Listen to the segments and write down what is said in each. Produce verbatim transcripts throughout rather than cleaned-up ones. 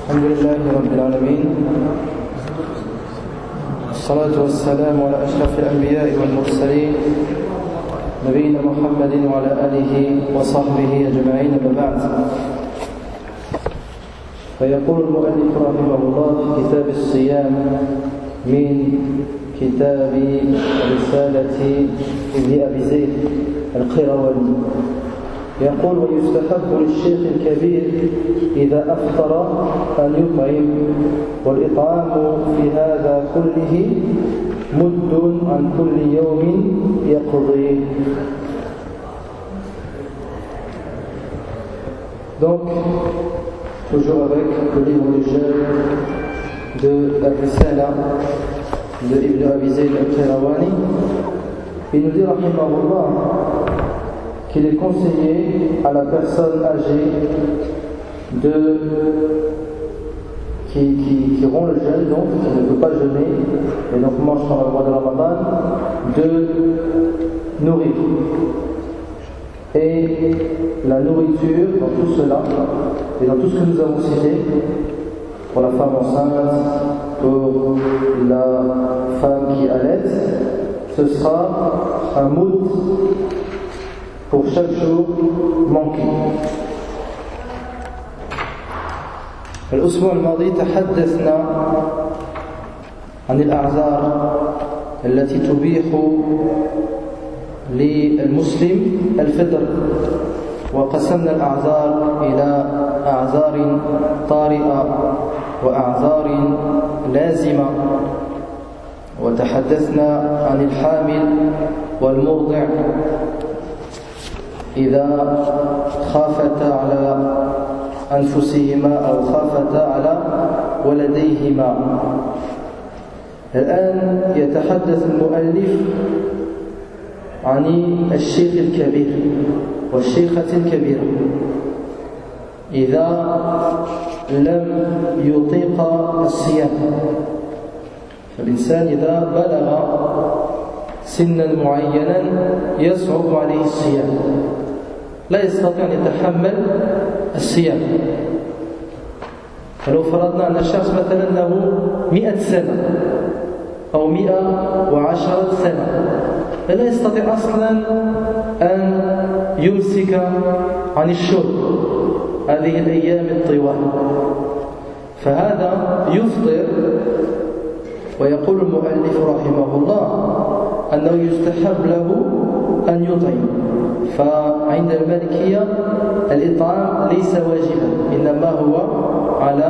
الحمد لله رب العالمين، الصلاة والسلام على أشرف الأنبياء والمرسلين نبينا محمد وعلى آله وصحبه أجمعين. أما بعد، فيقول المؤلف رحمه الله في كتاب الصيام من كتاب رسالة ابن أبي زيد القيرواني، يقول: ويستحب للشيخ الكبير إذا أفطر أن يطعم، والإطعام في هذا كله مد عن كل يوم يقضي. Donc, toujours avec le livre du jeûne de Al-Risala de Ibn Abi Zayd al-Qayrawani, il nous dit rahimahullah qu'il est conseillé à la personne âgée de, qui, qui, qui rompt le jeûne, donc qui ne peut pas jeûner et donc mange pendant le mois de Ramadan, de nourrir. Et la nourriture dans tout cela et dans tout ce que nous avons cité, pour la femme enceinte, pour la femme qui allaite, ce sera un moud pour chaque jour manqué. الأسبوع الماضي تحدثنا عن الأعذار التي تبيح للمسلم الفطر، وقسمنا الأعذار إلى أعذار طارئة وأعذار لازمة، وتحدثنا عن الحامل والمرضع إذا خافتا على أنفسهما أو خافتا على ولديهما. الآن يتحدث المؤلف عن الشيخ الكبير والشيخة الكبيرة إذا لم يطيق الصيام. فالإنسان إذا بلغ سنا معينا يصعب عليه الصيام، لا يستطيع أن يتحمل الصيام. فلو فرضنا أن الشخص مثلا له مئة سنة أو مئة وعشرة سنة، فلا يستطيع أصلا أن يمسك عن الشرب هذه الأيام الطوال، فهذا يفطر. ويقول المؤلف رحمه الله أنه يستحب له أن يطعم. فعند المالكية الإطعام ليس واجبا، إنما هو على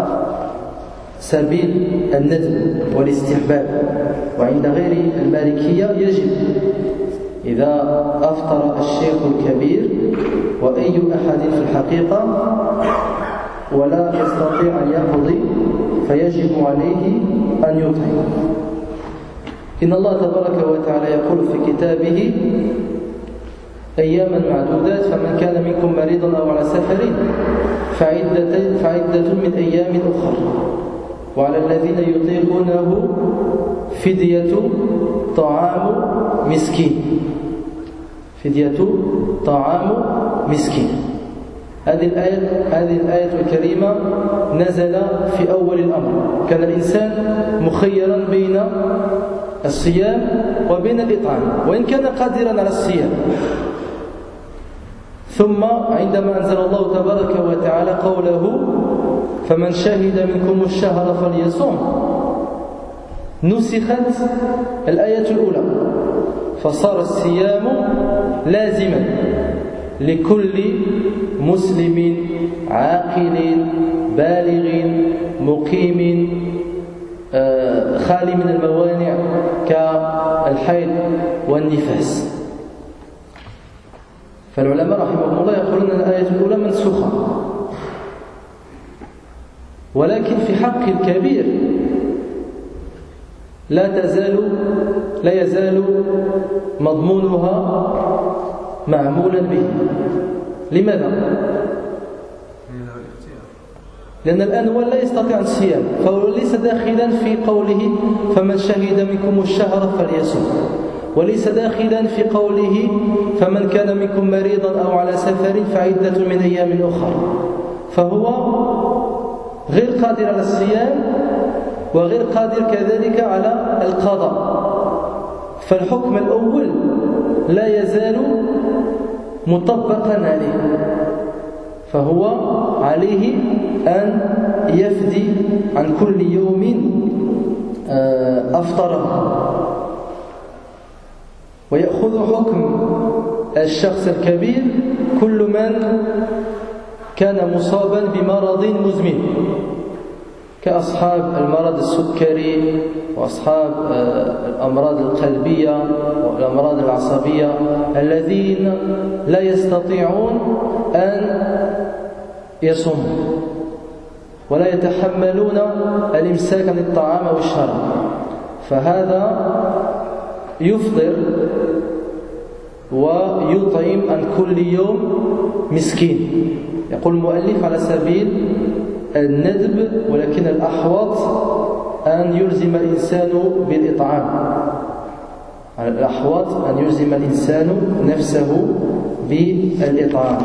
سبيل الندب والاستحباب، وعند غير المالكية يجب. إذا أفطر الشيخ الكبير وأي أحد في الحقيقة ولا يستطيع أن يقضي فيجب عليه أن يطعم. إن الله تبارك وتعالى يقول في كتابه: أياما معدودات، فمن كان منكم مريضا أو على سفر فعدة, فعدة من أيام أخر، وعلى الذين يطيقونه فدية طعام مسكين فدية طعام مسكين. هذه الآية هذه الآية الكريمة نزل في أول الأمر. كان الإنسان مخيرا بين الصيام وبين الإطعام، وإن كان قادرا على الصيام. ثم عندما أنزل الله تبارك وتعالى قوله: فمن شهد منكم الشهر فليصوم، نسخت الآية الأولى، فصار الصيام لازما لكل مسلم عاقل بالغ مقيم خالي من الموانع كالحيض والنفاس. فالعلماء رحمهم الله يقولون أن الآية الأولى منسوخة، ولكن في حق الكبير لا تزال لا يزال مضمونها معمولا به. لماذا؟ لأن الآن هو لا يستطيع الصيام، فهو ليس داخلا في قوله فمن شهد منكم الشهر فليصم، وليس داخلا في قوله فمن كان منكم مريضا أو على سفر فعدة من أيام أخرى. فهو غير قادر على الصيام وغير قادر كذلك على القضاء، فالحكم الأول لا يزال مطبقا عليه، فهو عليه أن يفدي عن كل يوم أفطره، ويأخذ حكم الشخص الكبير كل من كان مصابا بمرض مزمن كأصحاب المرض السكري وأصحاب الأمراض القلبية والأمراض العصبية الذين لا يستطيعون أن يصوموا ولا يتحملون الإمساك عن الطعام والشراب، فهذا يفطر ويطعم عن كل يوم مسكين. يقول المؤلف على سبيل الندب، ولكن الأحوط أن يلزم الإنسان بالإطعام، الأحوط أن يلزم الإنسان نفسه بالإطعام.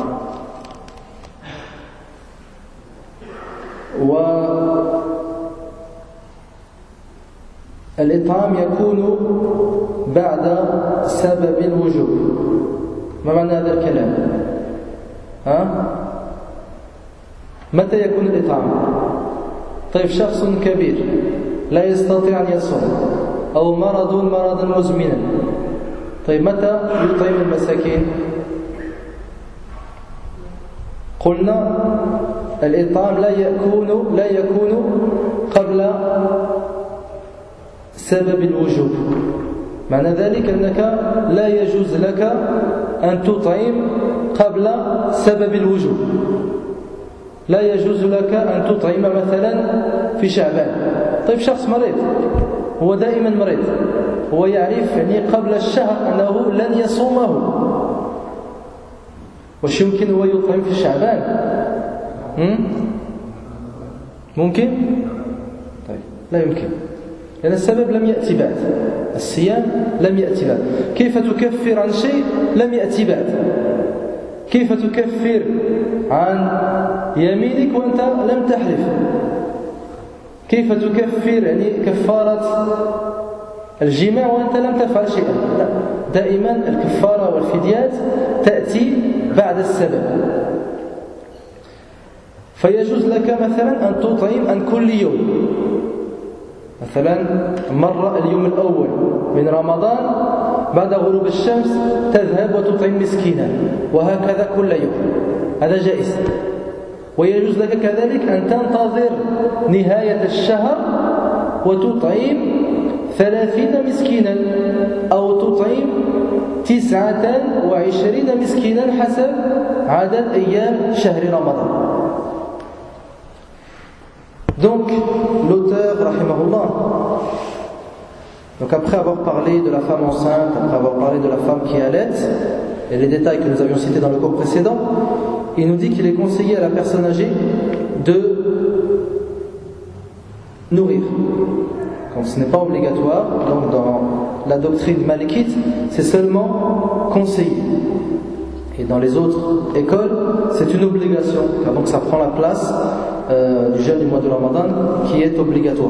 والإطعام يكون بعد سبب الوجوب. ما معنى هذا الكلام؟ ها؟ متى يكون الإطعام؟ طيب شخص كبير لا يستطيع أن يصوم أو مرض مرضا مزمنا، طيب متى يطعم المساكين؟ قلنا الإطعام لا يكون لا يكون قبل سبب الوجوب، معنى ذلك أنك لا يجوز لك أن تطعم قبل سبب الوجوب. لا يجوز لك أن تطعم مثلا في شعبان. طيب شخص مريض، هو دائما مريض، هو يعرف يعني قبل الشهر أنه لن يصومه، وش يمكن هو يطعم في شعبان؟ ممكن؟ طيب لا يمكن، لأن السبب لم يأتي بعد، الصيام لم يأتي بعد. كيف تكفر عن شيء لم يأتي بعد؟ كيف تكفر عن يمينك وأنت لم تحلف؟ كيف تكفر يعني كفارة الجماع وأنت لم تفعل شيئا؟ لا، دائما الكفارة والفديات تأتي بعد السبب. فيجوز لك مثلا أن تطعم عن كل يوم، مثلا مرة اليوم الأول من رمضان بعد غروب الشمس تذهب وتطعم مسكينا، وهكذا كل يوم، هذا جائز. ويجوز لك كذلك أن تنتظر نهاية الشهر وتطعم ثلاثين مسكينا أو تطعم تسعة وعشرين مسكينا حسب عدد أيام شهر رمضان. Donc, l'auteur, rahimahullah, donc après avoir parlé de la femme enceinte, après avoir parlé de la femme qui allait, et les détails que nous avions cités dans le cours précédent, il nous dit qu'il est conseillé à la personne âgée de nourrir. Donc ce n'est pas obligatoire, donc dans la doctrine malikite, c'est seulement conseillé. Et dans les autres écoles, c'est une obligation, car donc ça prend la place euh, du jeûne du mois de Ramadan qui est obligatoire.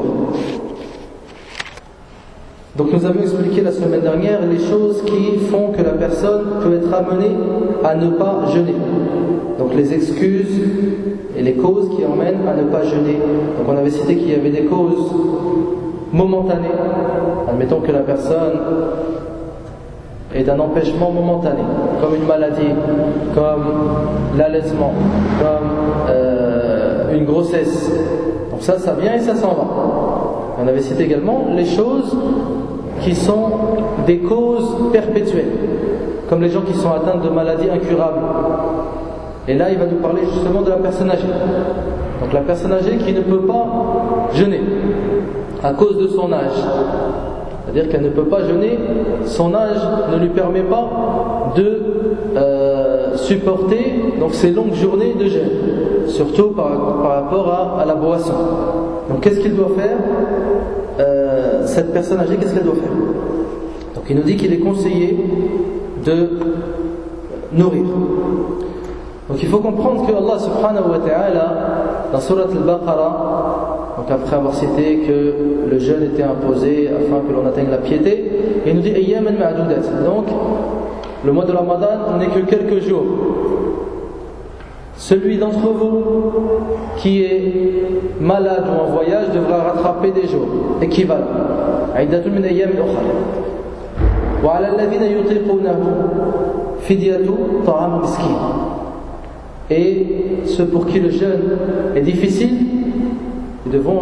Donc nous avons expliqué la semaine dernière les choses qui font que la personne peut être amenée à ne pas jeûner. Donc les excuses et les causes qui emmènent à ne pas jeûner. Donc on avait cité qu'il y avait des causes momentanées. Admettons que la personne est d'un empêchement momentané, comme une maladie, comme l'allaitement, comme euh, une grossesse. Donc ça, ça vient et ça s'en va. On avait cité également les choses qui sont des causes perpétuelles, comme les gens qui sont atteints de maladies incurables. Et là, il va nous parler justement de la personne âgée. Donc la personne âgée qui ne peut pas jeûner à cause de son âge. C'est-à-dire qu'elle ne peut pas jeûner, son âge ne lui permet pas de euh, supporter donc, ces longues journées de jeûne, surtout par, par rapport à, à la boisson. Donc qu'est-ce qu'il doit faire euh, cette personne âgée, qu'est-ce qu'elle doit faire? Donc il nous dit qu'il est conseillé de nourrir. Donc il faut comprendre que Allah subhanahu wa ta'ala, dans Surat Al-Baqarah, donc après avoir cité que le jeûne était imposé afin que l'on atteigne la piété, et il nous dit ayyaman ma'dudat. Donc le mois de Ramadan n'est que quelques jours. Celui d'entre vous qui est malade ou en voyage devra rattraper des jours équivalents. Iddatun min ayyamin ukhra. Wa 'ala alladhina yutiqunahu fidyatu ta'am miskin. Et ceux pour qui le jeûne est difficile, ils devront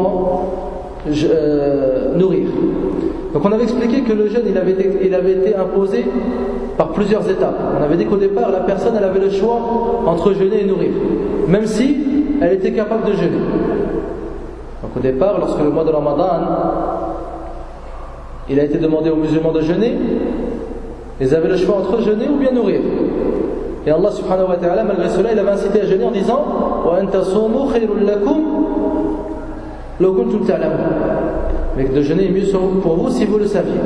euh, nourrir. Donc on avait expliqué que le jeûne il avait, été, il avait été imposé par plusieurs étapes. On avait dit qu'au départ la personne elle avait le choix entre jeûner et nourrir, même si elle était capable de jeûner. Donc au départ, lorsque le mois de Ramadan il a été demandé aux musulmans de jeûner, ils avaient le choix entre jeûner ou bien nourrir. Et Allah subhanahu wa ta'ala, malgré cela, il avait incité à jeûner en disant wa an tasumu khayrun lakum law kuntum ta'lamun. Mais de jeûner est mieux pour vous si vous le saviez.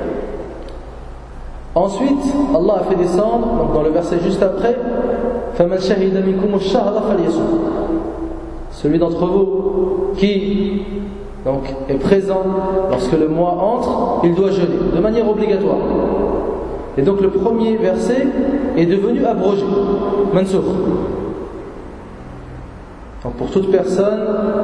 Ensuite, Allah a fait descendre, donc dans le verset juste après, فَمَنْ شَهِدَ مِنْكُمُ الشَّهْرَ فَلْيَصُمْ. Celui d'entre vous qui donc, est présent lorsque le mois entre, il doit jeûner de manière obligatoire. Et donc le premier verset est devenu abrogé, mansoukh. Donc pour toute personne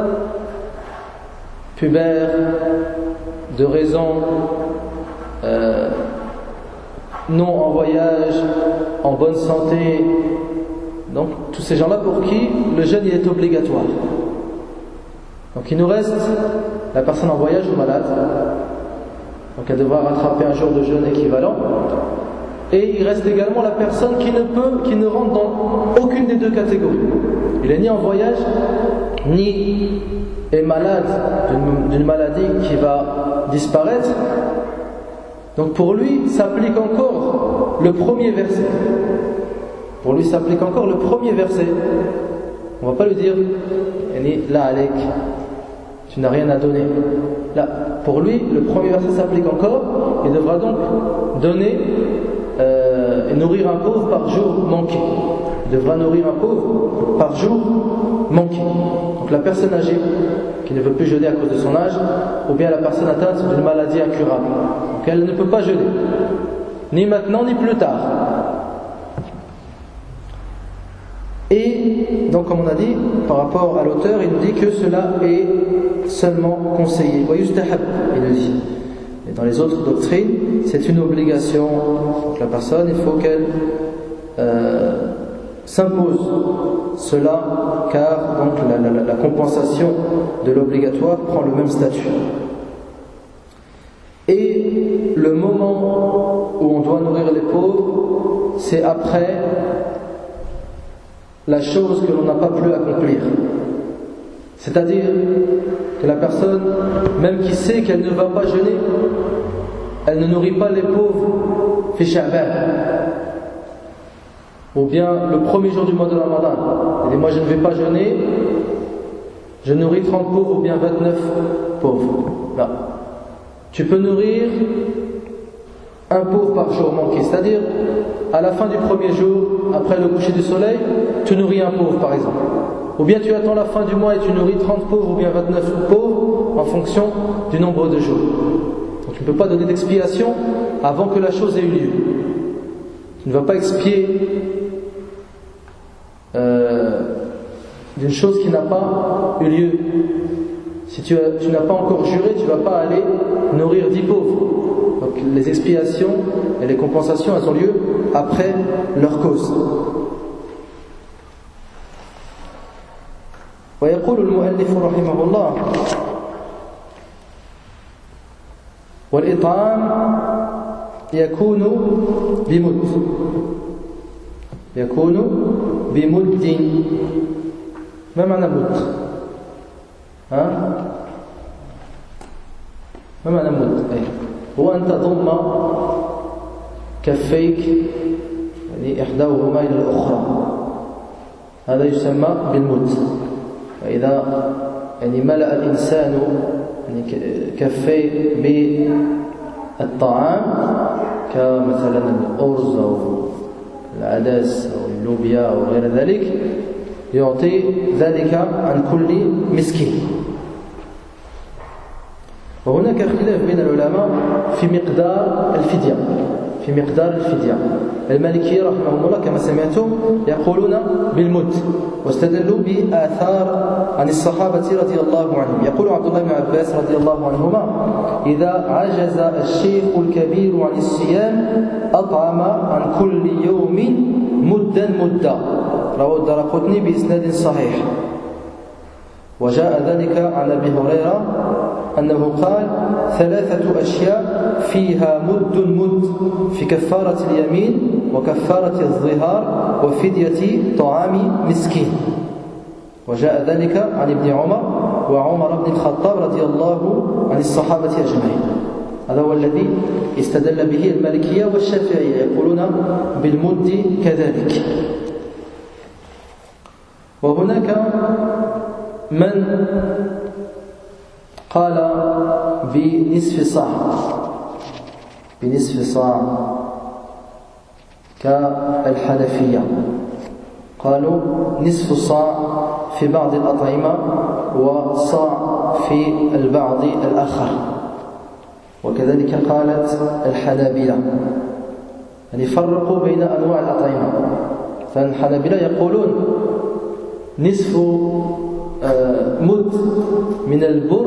pubère, de raison euh, non en voyage, en bonne santé, donc tous ces gens-là pour qui le jeûne il est obligatoire. Donc il nous reste la personne en voyage ou malade, donc elle devra rattraper un jour de jeûne équivalent. Et il reste également la personne qui ne peut, qui ne rentre dans aucune des deux catégories. Il n'est ni en voyage, ni est malade d'une, d'une maladie qui va disparaître. Donc pour lui, s'applique encore le premier verset. Pour lui, s'applique encore le premier verset. On ne va pas lui dire la alek, tu n'as rien à donner. Là, pour lui, le premier verset s'applique encore. Il devra donc donner euh, et nourrir un pauvre par jour manqué. Il devra nourrir un pauvre par jour manqué. Donc la personne âgée qui ne veut plus jeûner à cause de son âge, ou bien la personne atteinte d'une maladie incurable. Donc elle ne peut pas jeûner, ni maintenant ni plus tard. Et donc comme on a dit, par rapport à l'auteur, il nous dit que cela est seulement conseillé. Wa yustahab, il nous dit. Et dans les autres doctrines, c'est une obligation. Donc la personne, il faut qu'elle euh, s'impose cela, car donc la, la, la compensation de l'obligatoire prend le même statut. Et le moment où on doit nourrir les pauvres, c'est après la chose que l'on n'a pas pu accomplir. C'est-à-dire que la personne, même qui sait qu'elle ne va pas jeûner, elle ne nourrit pas les pauvres fi Sha'ban. Ou bien le premier jour du mois de Ramadan, elle dit moi je ne vais pas jeûner, je nourris trente pauvres ou bien vingt-neuf pauvres. Là. Tu peux nourrir un pauvre par jour manqué, c'est-à-dire à la fin du premier jour, après le coucher du soleil, tu nourris un pauvre par exemple. Ou bien tu attends la fin du mois et tu nourris trente pauvres ou bien vingt-neuf pauvres en fonction du nombre de jours. Donc tu ne peux pas donner d'expiation avant que la chose ait eu lieu. Tu ne vas pas expier euh, d'une chose qui n'a pas eu lieu. Si tu, as, tu n'as pas encore juré, tu ne vas pas aller nourrir dix pauvres. Donc les expiations et les compensations, elles ont lieu après leur cause. ويقول المؤلف رحمه الله والإطعام يكون بمد يكون بمد ما معنى مد؟ ها؟ ما معنى مد؟ أي هو أن تضم كفيك يعني إحداهما إلى الأخرى، هذا يسمى بالمد. فإذا يعني ملأ الإنسان يعني كفيه بالطعام كمثلا الأرز أو العدس أو اللوبيا أو غير ذلك، يعطي ذلك عن كل مسكين. وهناك اختلاف بين العلماء في مقدار الفدية في مقدار الفدية. المالكية رحمهم الله كما سمعتم يقولون بالمد، واستدلوا بآثار عن الصحابة رضي الله عنهم. يقول عبد الله بن عباس رضي الله عنهما: إذا عجز الشيخ الكبير عن الصيام أطعم عن كل يوم مدا مدا. رواه الدارقطني بإسناد صحيح. وجاء ذلك عن أبي هريرة أنه قال: ثلاثة أشياء فيها مد مد في كفارة اليمين وكفارة الظهار وفدية طعام مسكين. وجاء ذلك عن ابن عمر وعمر بن الخطاب رضي الله عن الصحابة أجمعين. هذا هو الذي استدل به المالكية والشافعية، يقولون بالمد كذلك. وهناك من قال بنصف صاع بنصف صاع كالحنفية، قالوا نصف صاع في بعض الأطعمة وصاع في البعض الآخر. وكذلك قالت الحنابلة، يعني فرقوا بين أنواع الأطعمة. فالحنابلة يقولون نصف مد من البر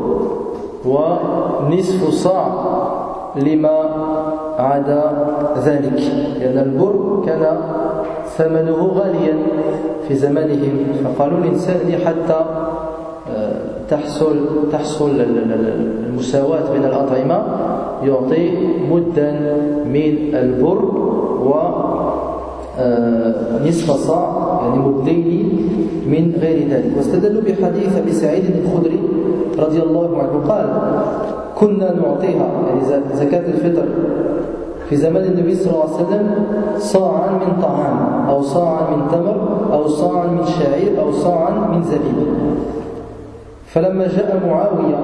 ونصف صاع لما عدا ذلك، لأن البر كان ثمنه غاليا في زمانهم، فقالوا الإنسان حتى تحصل تحصل المساواة بين الأطعمة يعطي مدا من البر ونصف صاع، يعني مدين من غير ذلك. واستدلوا بحديث أبي سعيد الخدري رضي الله عنه قال: كنا نعطيها، يعني زكاة الفطر في زمان النبي صلى الله عليه وسلم، صاعا من طعام أو صاعا من تمر أو صاعا من شعير أو صاعا من زبيب. فلما جاء معاوية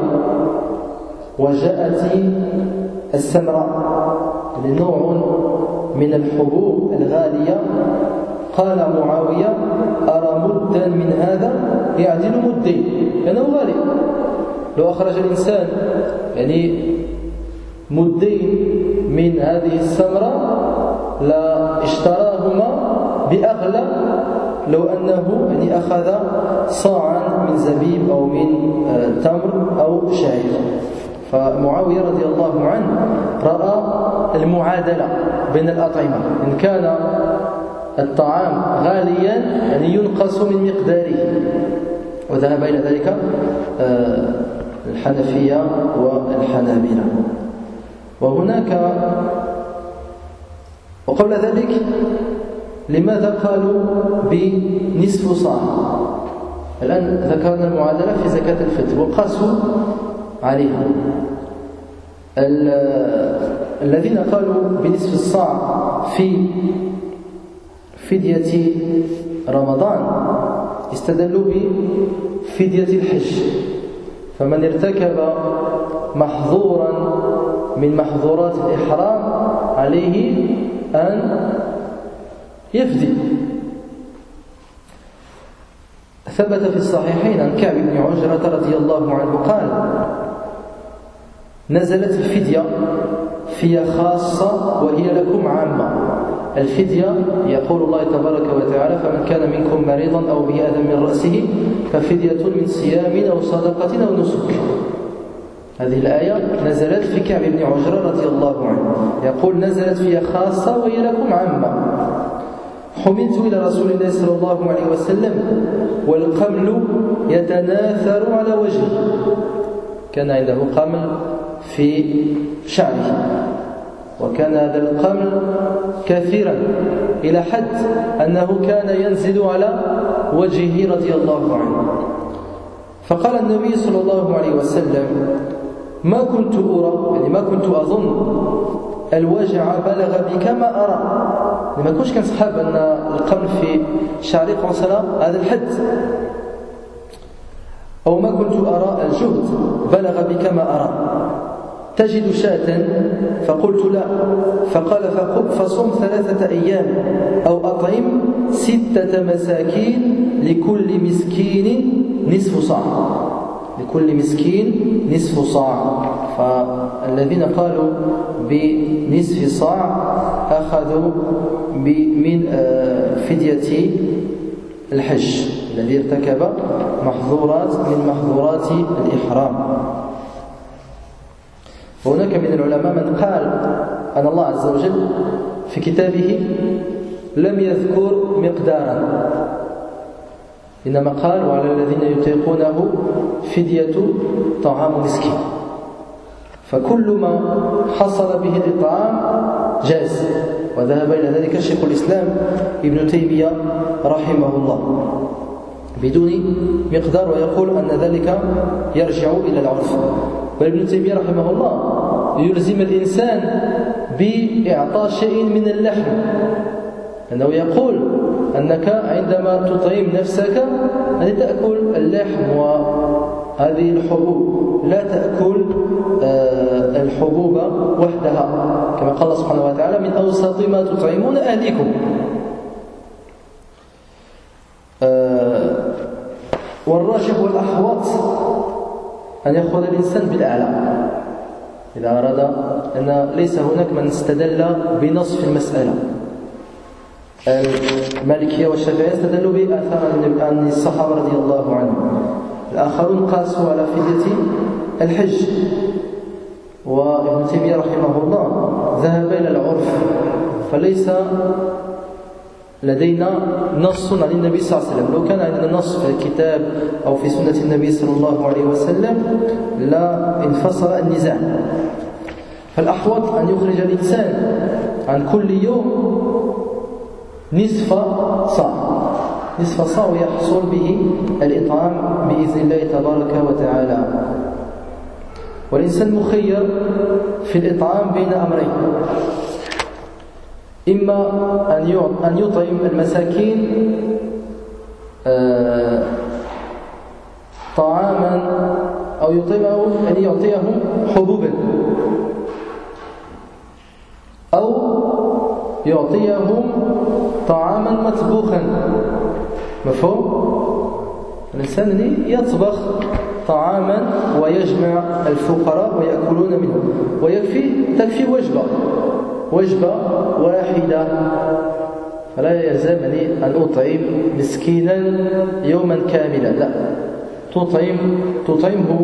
وجاءت السمراء، يعني نوع من الحبوب الغالية، قال معاوية: أرى مدا من هذا يعدل مدين، لأنه غالي. لو أخرج الإنسان يعني مدين من هذه السمرة لا اشتراهما بأغلى لو أنه يعني أخذ صاعا من زبيب أو من تمر أو شعير. فمعاوية رضي الله عنه رأى المعادلة بين الأطعمة، إن كان الطعام غاليا يعني ينقص من مقداره، وذهب إلى ذلك الحنفية والحنابلة. وهناك وقبل ذلك لماذا قالوا بنصف صاع؟ الآن ذكرنا المعادلة في زكاة الفطر وقاسوا عليها. الذين قالوا بنصف الصاع في فدية رمضان استدلوا بفدية الحج، فمن ارتكب محظورا من محظورات الإحرام عليه أن يفدي. ثبت في الصحيحين عن كعب بن عجرة رضي الله عنه قال: نزلت الفدية في خاصة وهي لكم عامة. الفدية يقول الله تبارك وتعالى: فمن كان منكم مريضا أو به أذى من رأسه ففدية من صيام أو صدقة أو نسك. هذه الآية نزلت في كعب بن عجرة رضي الله عنه، يقول: نزلت في خاصة وهي لكم عامة. حملت إلى رسول الله صلى الله عليه وسلم والقمل يتناثر على وجهه، كان عنده قمل في شعره، وكان هذا القمل كثيرا إلى حد أنه كان ينزل على وجهه رضي الله عنه. فقال النبي صلى الله عليه وسلم: ما كنت أرى، يعني ما كنت أظن الوجع بلغ بك ما أرى. ما كنتش كنصحاب أن القمل في شعري وصل هذا الحد، أو ما كنت أرى الجهد بلغ بك ما أرى. تجد شاة؟ فقلت لا. فقال فصم ثلاثة أيام أو أطعم ستة مساكين لكل مسكين نصف صاع، لكل مسكين نصف صاع. فالذين قالوا بنصف صاع أخذوا من فدية الحج الذي ارتكب محظورات من محظورات الإحرام. وهناك من العلماء من قال أن الله عز وجل في كتابه لم يذكر مقدارا، إنما قال وعلى الذين يطيقونه فدية طعام مسكين، فكل ما حصل به الإطعام جاز. وذهب إلى ذلك شيخ الإسلام ابن تيمية رحمه الله بدون مقدار، ويقول أن ذلك يرجع إلى العرف. وابن تيمية رحمه الله يلزم الإنسان بإعطاء شيء من اللحم، أنه يقول أنك عندما تطعم نفسك أن تأكل اللحم وهذه الحبوب، لا تأكل الحبوب وحدها، كما قال الله سبحانه وتعالى من أوسط ما تطعمون أهليكم. والراجح والأحوط أن يأخذ الإنسان بالأعلى إذا أراد، أن ليس هناك من استدل بنص في المسألة. المالكية والشافعية استدلوا بآثار عن الصحابة رضي الله عنهم، الآخرون قاسوا على فدية الحج. وابن تيمية رحمه الله ذهب إلى العرف، فليس لدينا نص عن النبي صلى الله عليه وسلم. لو كان عندنا نص في الكتاب أو في سنة النبي صلى الله عليه وسلم لا انفصل النزاع. فالأحوط أن يخرج الإنسان عن كل يوم نصف صاع، نصف صاع يحصل به الإطعام بإذن الله تبارك وتعالى. والإنسان مخير في الإطعام بين أمرين: إما أن يطعم المساكين طعاما أو يطعمهم أن يعطيهم حبوبا، أو يعطيهم طعاما مطبوخا. مفهوم؟ الإنسان يطبخ طعاما ويجمع الفقراء ويأكلون منه، ويكفي تكفي وجبة وجبة واحدة، فلا يلزمني أن أطعم مسكينا يوما كاملا، لا، تطعم تطعمه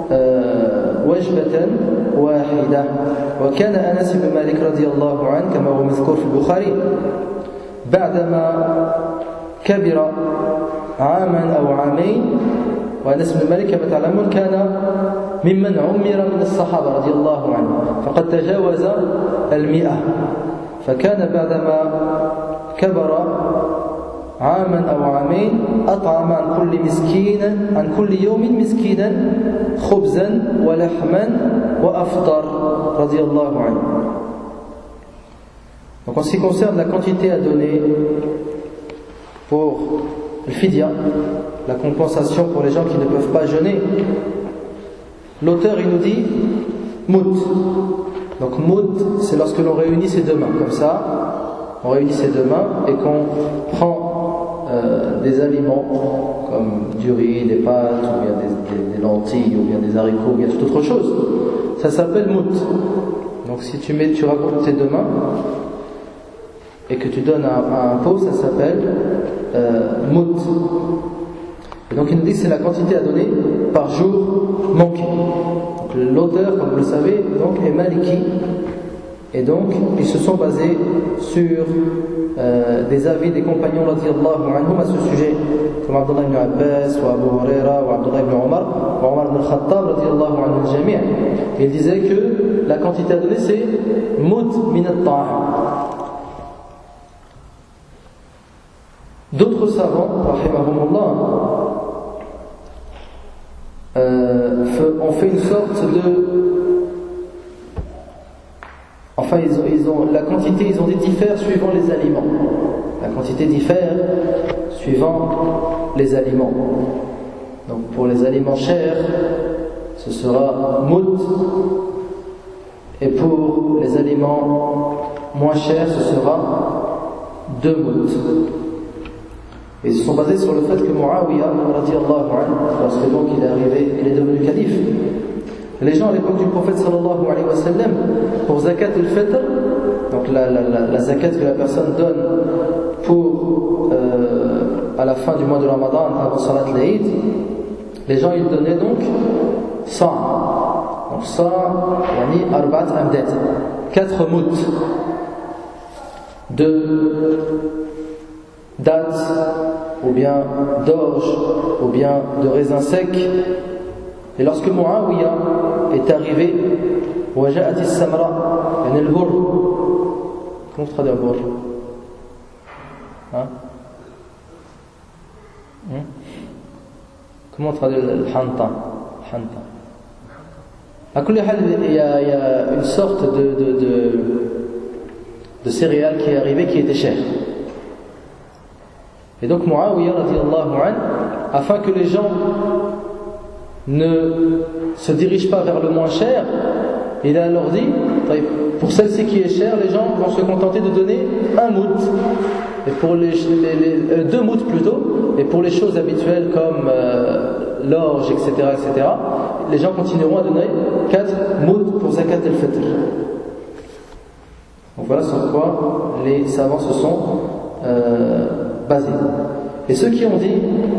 وجبة واحدة. وكان أنس بن مالك رضي الله عنه كما هو مذكور في البخاري بعدما كبر عاما أو عامين، وأنس بن مالك كما تعلمون كان ممن عمر من الصحابة رضي الله عنه، فقد تجاوز المئة. فكان بعدما كبر عاما أو عامين أطعم عن كل مسكين عن كل يوم مسكينا خبزا ولحما وأفطر رضي الله عنه. Donc en ce qui concerne la quantité à donner pour le fidya, la compensation pour les gens qui ne peuvent pas jeûner, l'auteur il nous dit mout. Donc mout, c'est lorsque l'on réunit ses deux mains, comme ça, on réunit ses deux mains et qu'on prend euh, des aliments comme du riz, des pâtes, ou bien des, des, des lentilles, ou bien des haricots, ou bien toute autre chose. Ça s'appelle mout. Donc si tu mets, tu rapportes tes deux mains et que tu donnes à, à un pot, ça s'appelle euh, mout. Et donc il nous dit que c'est la quantité à donner par jour manqué. Donc, l'auteur, comme vous le savez, donc, est maliki, et donc ils se sont basés sur euh, des avis des compagnons radiyallahu anhum à ce sujet, comme Abdullah ibn Abbas, ou Abu Huraira, ou Abdullah ibn Omar, ou Omar ibn Khattab radiyallahu anhum al-jami'. Il disait que la quantité à donner c'est mout min at-ta'am. D'autres savants, rahimahumullah, euh, ont fait une sorte de... Enfin, ils ont, ils ont, la quantité, ils ont dit, diffère suivant les aliments. La quantité diffère suivant les aliments. Donc, pour les aliments chers, ce sera mout. Et pour les aliments moins chers, ce sera deux mouds. Et ils se sont basés sur le fait que Muawiyah, radiyallahu anhu, lorsque donc il est arrivé, il est devenu calife, les gens à l'époque du prophète sallallahu alayhi wa sallam, pour zakat al-fitr, donc la, la, la, la zakat que la personne donne pour euh, à la fin du mois de Ramadan, avant salat al-Eid, les gens ils donnaient donc sa'. Donc sa', yani arba'at amdad, quatre mouds de dattes, ou bien d'orge, ou bien de raisins secs. Et lorsque Muawiyah est arrivé, waja'at as-samra, yani al-burr. Comment on traduit al-burr? Hein? Hein? Comment on traduit le hanta? Hanta. À kulli hal, il y a, il y a une sorte de, de, de, de céréales qui est arrivée qui était chère. Et donc Muawiyah radiyallahu anhu, afin que les gens ne se dirigent pas vers le moins cher, il a alors dit, pour celle-ci qui est chère, les gens vont se contenter de donner un moud, et pour les, les, les euh, deux mouds plutôt, et pour les choses habituelles comme euh, l'orge, et cetera, et cetera, les gens continueront à donner quatre mouds pour zakat al-fitr. Donc voilà sur quoi les savants se sont euh, basés. Et ceux qui ont dit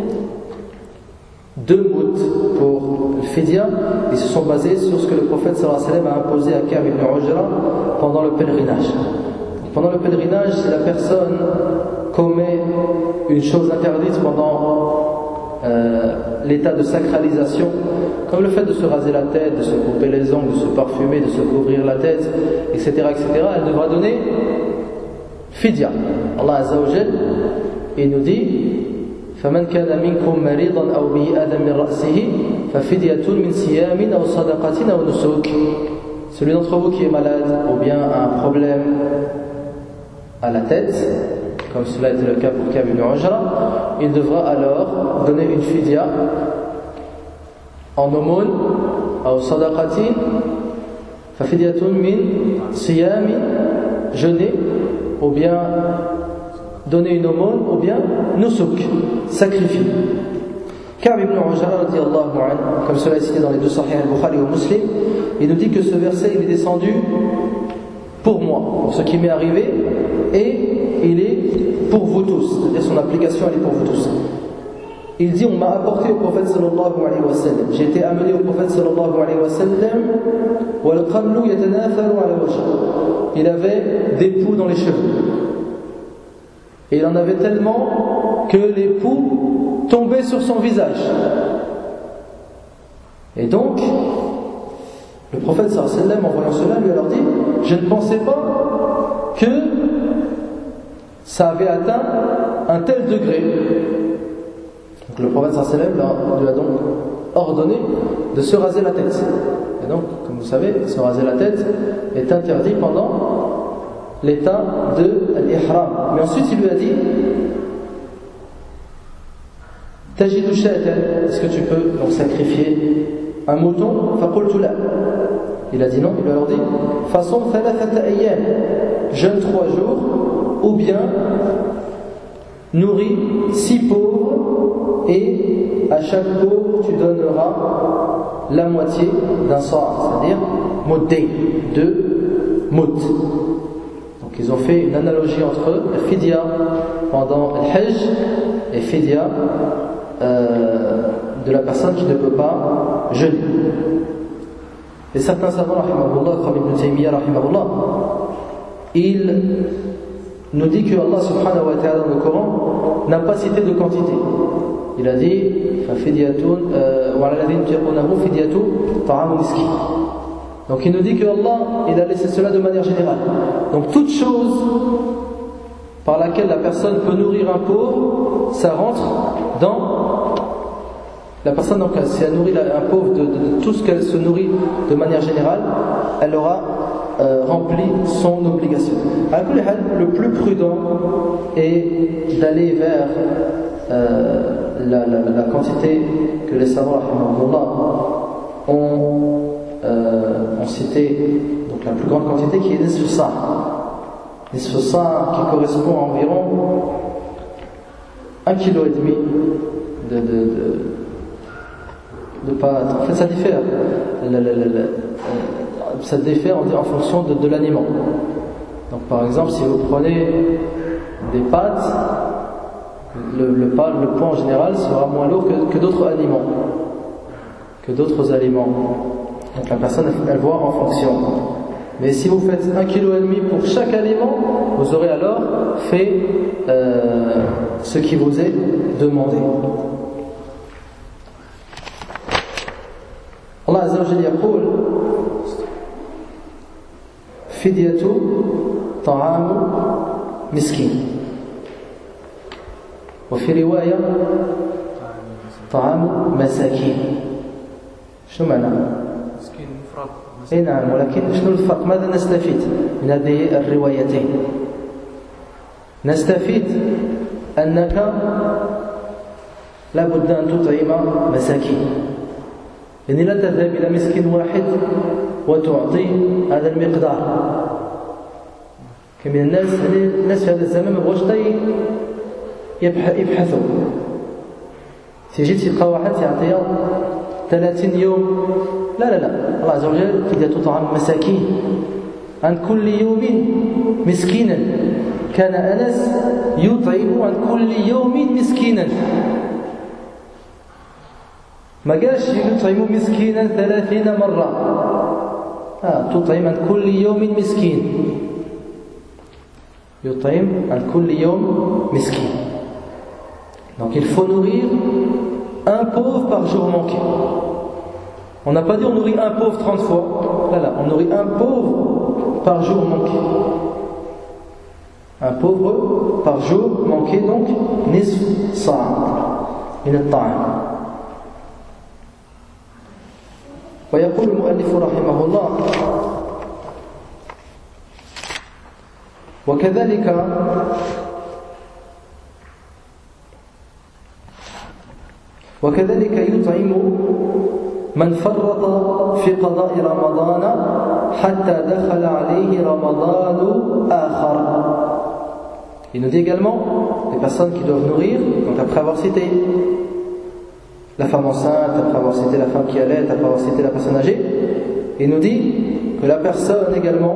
deux mouds pour le fidya, ils se sont basés sur ce que le prophète sallallahu alayhi wa sallam a imposé à Ka'b ibn Ujra pendant le pèlerinage. Pendant le pèlerinage, si la personne commet une chose interdite pendant euh, l'état de sacralisation, comme le fait de se raser la tête, de se couper les ongles, de se parfumer, de se couvrir la tête, et cetera, et cetera, elle devra donner fidya. Allah Azza wa Jal, il nous dit فمن كان منكم مريضا أو به أذى من رأسه ففدية من صيام أو صدقة أو نسك. Celui d'entre vous qui est malade ou bien a un problème à la tête, comme cela était le cas pour Ka'b ibn Ujra, il devra alors donner une fidya en aumône ou sadaqatin, fafidiyatun min siyami, jeûner, ou bien donner une aumône, ou bien nusuk, sacrifier. Ka'b ibn Ujra radiyallahu anhu, comme cela est cité dans les deux Sahih al-Bukhari ou Muslim, il nous dit que ce verset il est descendu pour moi, pour ce qui m'est arrivé, et il est pour vous tous, c'est-à-dire son application elle est pour vous tous. Il dit, on m'a apporté au prophète sallallahu alayhi wa sallam, j'ai été amené au prophète sallallahu alayhi wa sallam, wal qamlu yatanathalu ala wajh, il avait des poux dans les cheveux, et il en avait tellement que les poux tombaient sur son visage. Et donc le prophète sallallahu alayhi wa sallam, en voyant cela, lui a leur dit, je ne pensais pas que ça avait atteint un tel degré. Donc le prophète sallallahu alayhi wa sallam lui a donc ordonné de se raser la tête. Et donc, comme vous savez, se raser la tête est interdit pendant l'état de l'ihram. Mais ensuite il lui a dit, tajidu shatan, est-ce que tu peux donc sacrifier un mouton? Faqultu la. Il a dit non, il lui a dit façon thalathata ayyam, jeûne trois jours, ou bien nourris six pauvres, et à chaque pauvre tu donneras la moitié d'un sa', c'est-à-dire muddayn, deux muds. Donc ils ont fait une analogie entre fidya pendant le hajj et fidya euh, de la personne qui ne peut pas jeûner. Et certains savants, rahimahullah, comme Ibn Taymiyyah, rahimahullah, il nous dit que Allah subhanahu wa ta'ala dans le Coran n'a pas cité de quantité. Il a dit donc il nous dit que Allah il a laissé cela de manière générale. Donc toute chose par laquelle la personne peut nourrir un pauvre, ça rentre dans la personne. Donc si elle nourrit un pauvre de, de, de tout ce qu'elle se nourrit de manière générale, elle aura euh, rempli son obligation. Le plus prudent est d'aller vers euh, la, la, la quantité que les savants ont, euh, ont cité, donc donc la plus grande quantité qui est nisf sa'. Nisf sa' qui correspond à environ un kilo et demi de, de, de, de pâte. En fait, ça diffère. La, la, la, la, ça diffère en fonction de, de l'aliment. Donc, par exemple, si vous prenez des pâtes, le, le, le poids en général sera moins lourd que, que d'autres aliments. Que d'autres aliments. Donc, la personne, elle voit en fonction. Mais si vous faites un kilo et demi pour chaque aliment, vous aurez alors fait euh, ce qui vous est demandé. Allah Azza wa Jalla يقول فدية طعام مسكين وفي رواية طعام مساكين. شو معنى؟ مسكين مفرد. اي نعم، ولكن شنو الفرق؟ ماذا نستفيد من هذه الروايتين؟ نستفيد أنك لا بد أن تطعم مساكين، يعني لا تذهب إلى مسكين واحد وتعطي هذا المقدار. كمن الناس الناس في هذا الزمان ما بغوش يبحثوا، تيجي تلقى واحد يعطيها ثلاثين يوم. لا لا لا، الله عز وجل فدية طعام مساكين، عن كل يوم مسكينا. كان أنس يطعم عن كل يوم مسكينا، ما قالش يطعم مسكينا ثلاثين مرة. آه تطعم عن كل يوم مسكين، يطعم عن كل يوم مسكين. Donc il faut nourrir un pauvre par jour manqué. On n'a pas dit on nourrit un pauvre trente fois. Là là, on nourrit un pauvre par jour manqué. Un pauvre par jour manqué, donc nisf sa' min at-ta'am. ويقول المؤلف رحمه الله: وكذلك وكذلك يطعم من فرط في قضاء رمضان حتى دخل عليه رمضان آخر. Il nous dit également les personnes qui doivent nourrir, donc après avoir cité la femme enceinte, après avoir cité la femme qui allait, après avoir cité la personne âgée, il nous dit que la personne également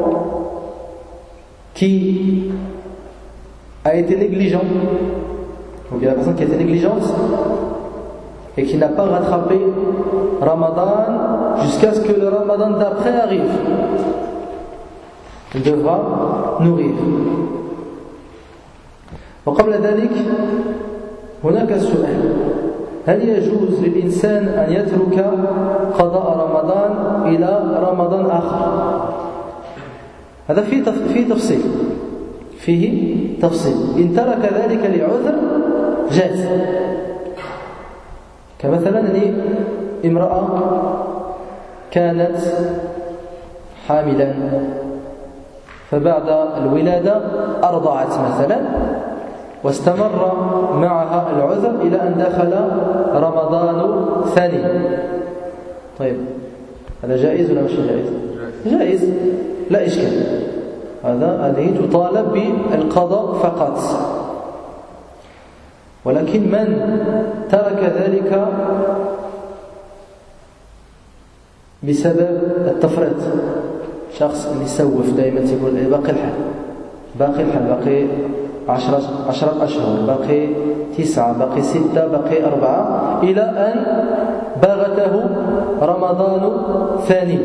qui a été négligente, donc il y a la personne qui a été négligente et qui n'a pas rattrapé Ramadan jusqu'à ce que le Ramadan d'après arrive, il devra nourrir. وقبل ذلك هناك سؤال: هل يجوز للإنسان أن يترك قضاء رمضان إلى رمضان آخر؟ هذا فيه فيه تفصيل فيه تفصيل إن ترك ذلك لعذر جاز، كمثلا امرأة كانت حاملا فبعد الولادة أرضعت مثلا واستمر معها العذر إلى أن دخل رمضان ثاني. طيب هذا جائز ولا مش جائز؟ جائز، لا إشكال. هذا هذه تطالب بالقضاء فقط. ولكن من ترك ذلك بسبب التفريط، شخص اللي يسوف دائما يقول باقي الحال باقي الحال باقي عشرة عشرة أشهر، باقي تسعة، باقي ستة، باقي أربعة، إلى أن بغته رمضان ثاني،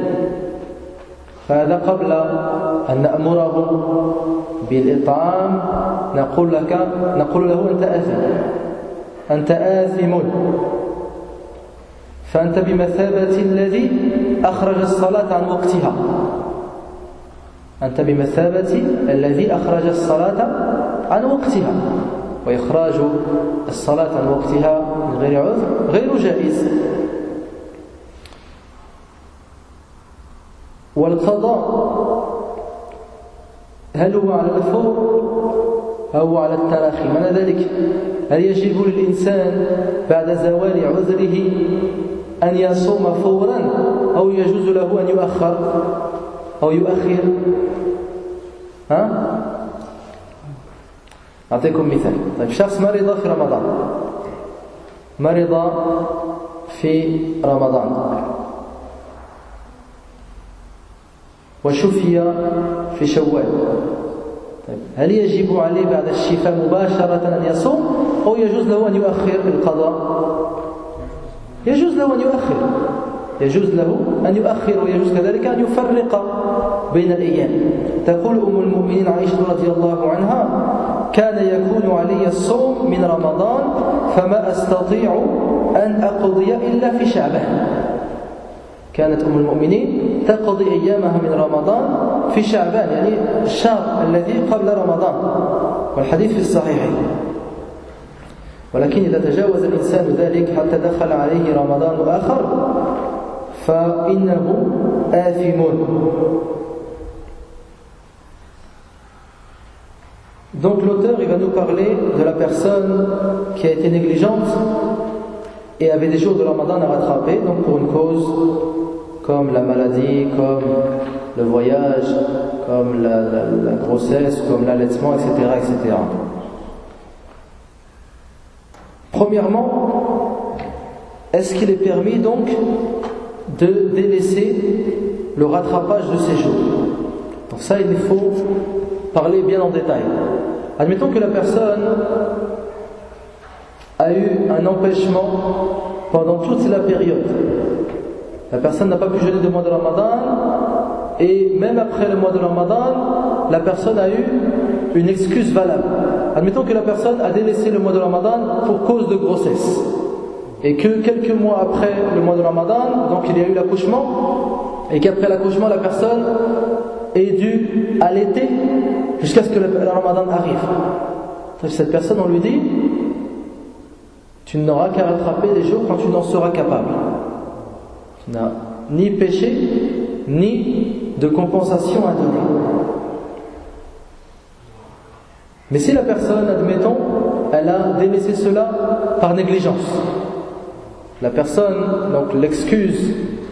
فهذا قبل أن نأمره بالإطعام نقول لك نقول له أنت آثم، أنت آثم، فأنت بمثابة الذي أخرج الصلاة عن وقتها، أنت بمثابة الذي أخرج الصلاة عن وقتها، وإخراج الصلاة عن وقتها من غير عذر غير جائز. والقضاء هل هو على الفور أو على التراخي؟ معنى ذلك هل يجب للإنسان بعد زوال عذره أن يصوم فورا أو يجوز له أن يؤخر؟ أو يؤخر؟ ها؟ أعطيكم مثال. طيب شخص مرض في رمضان مرض في رمضان وشفي في شوال. طيب هل يجب عليه بعد الشفاء مباشرة أن يصوم أو يجوز له أن يؤخر القضاء؟ يجوز له أن يؤخر يجوز له أن يؤخر ويجوز كذلك أن يفرق بين الأيام. تقول أم المؤمنين عائشة رضي الله عنها: كان يكون علي الصوم من رمضان فما أستطيع أن أقضي إلا في شعبان. كانت أم المؤمنين تقضي أيامها من رمضان في شعبان، يعني الشهر الذي قبل رمضان، والحديث في الصحيحين. ولكن إذا تجاوز الإنسان ذلك حتى دخل عليه رمضان آخر فإنه آثم. Donc l'auteur il va nous parler de la personne qui a été négligente et avait des jours de Ramadan à rattraper, donc pour une cause comme la maladie, comme le voyage, comme la, la, la grossesse, comme l'allaitement, et cetera, et cetera. Premièrement, est-ce qu'il est permis donc de délaisser le rattrapage de ces jours? Pour ça, il faut parler bien en détail. Admettons que la personne a eu un empêchement pendant toute la période. La personne n'a pas pu jeûner le mois de Ramadan, et même après le mois de Ramadan, la personne a eu une excuse valable. Admettons que la personne a délaissé le mois de Ramadan pour cause de grossesse, et que quelques mois après le mois de Ramadan, donc il y a eu l'accouchement, et qu'après l'accouchement la personne est due allaiter jusqu'à ce que le Ramadan arrive. Donc cette personne, on lui dit: tu n'auras qu'à rattraper les jours quand tu n'en seras capable. Tu n'as ni péché ni de compensation à donner. Mais si la personne, admettons, elle a délaissé cela par négligence, la personne, donc l'excuse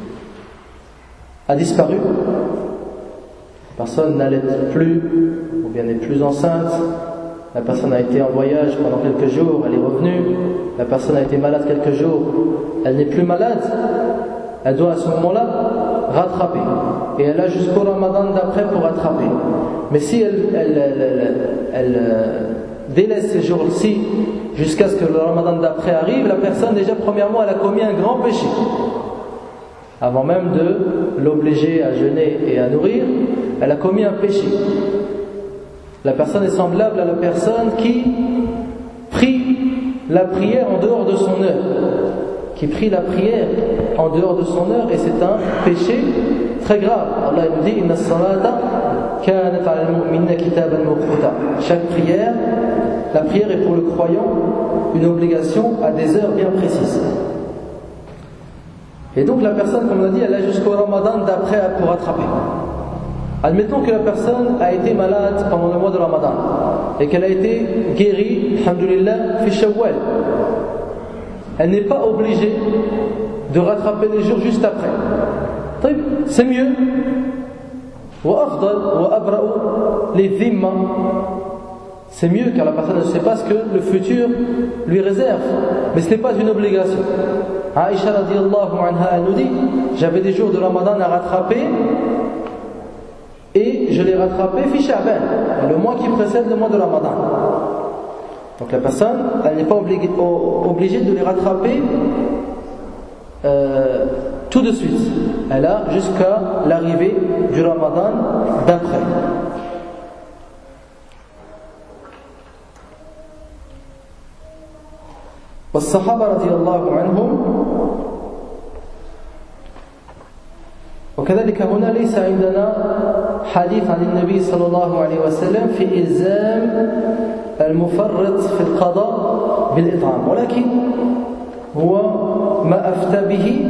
a disparu, la personne n'allait plus ou bien n'est plus enceinte, la personne a été en voyage pendant quelques jours, elle est revenue, la personne a été malade quelques jours, elle n'est plus malade, elle doit à ce moment-là rattraper. Et elle a jusqu'au Ramadan d'après pour rattraper. Mais si elle, elle, elle, elle, elle délaisse ces jours-ci jusqu'à ce que le Ramadan d'après arrive, la personne déjà premièrement elle a commis un grand péché. Avant même de l'obliger à jeûner et à nourrir, elle a commis un péché. La personne est semblable à la personne qui prie la prière en dehors de son heure. Qui prie la prière en dehors de son heure, et c'est un péché très grave. Allah nous dit: Inna salata kanat ala al-mu'minina kitaban mawquta. Chaque prière, la prière est pour le croyant une obligation à des heures bien précises. Et donc la personne, comme on a dit, elle a jusqu'au Ramadan d'après pour rattraper. Admettons que la personne a été malade pendant le mois de Ramadan et qu'elle a été guérie, alhamdulillah, fi Shawwal. Elle n'est pas obligée de rattraper les jours juste après. C'est mieux. C'est mieux car la personne ne sait pas ce que le futur lui réserve. Mais ce n'est pas une obligation. Aïcha radiyallahu anha, elle nous dit: j'avais des jours de Ramadan à rattraper et je l'ai rattrapé fi Sha'ban, le mois qui précède le mois de Ramadan. Donc la personne, elle n'est pas obligée, obligée de les rattraper euh, tout de suite. Elle a jusqu'à l'arrivée du Ramadan d'après. والصحابة رضي الله عنهم. وكذلك هنا ليس عندنا حديث عن النبي صلى الله عليه وسلم في إلزام المفرط في القضاء بالإطعام، ولكن هو ما أفتى به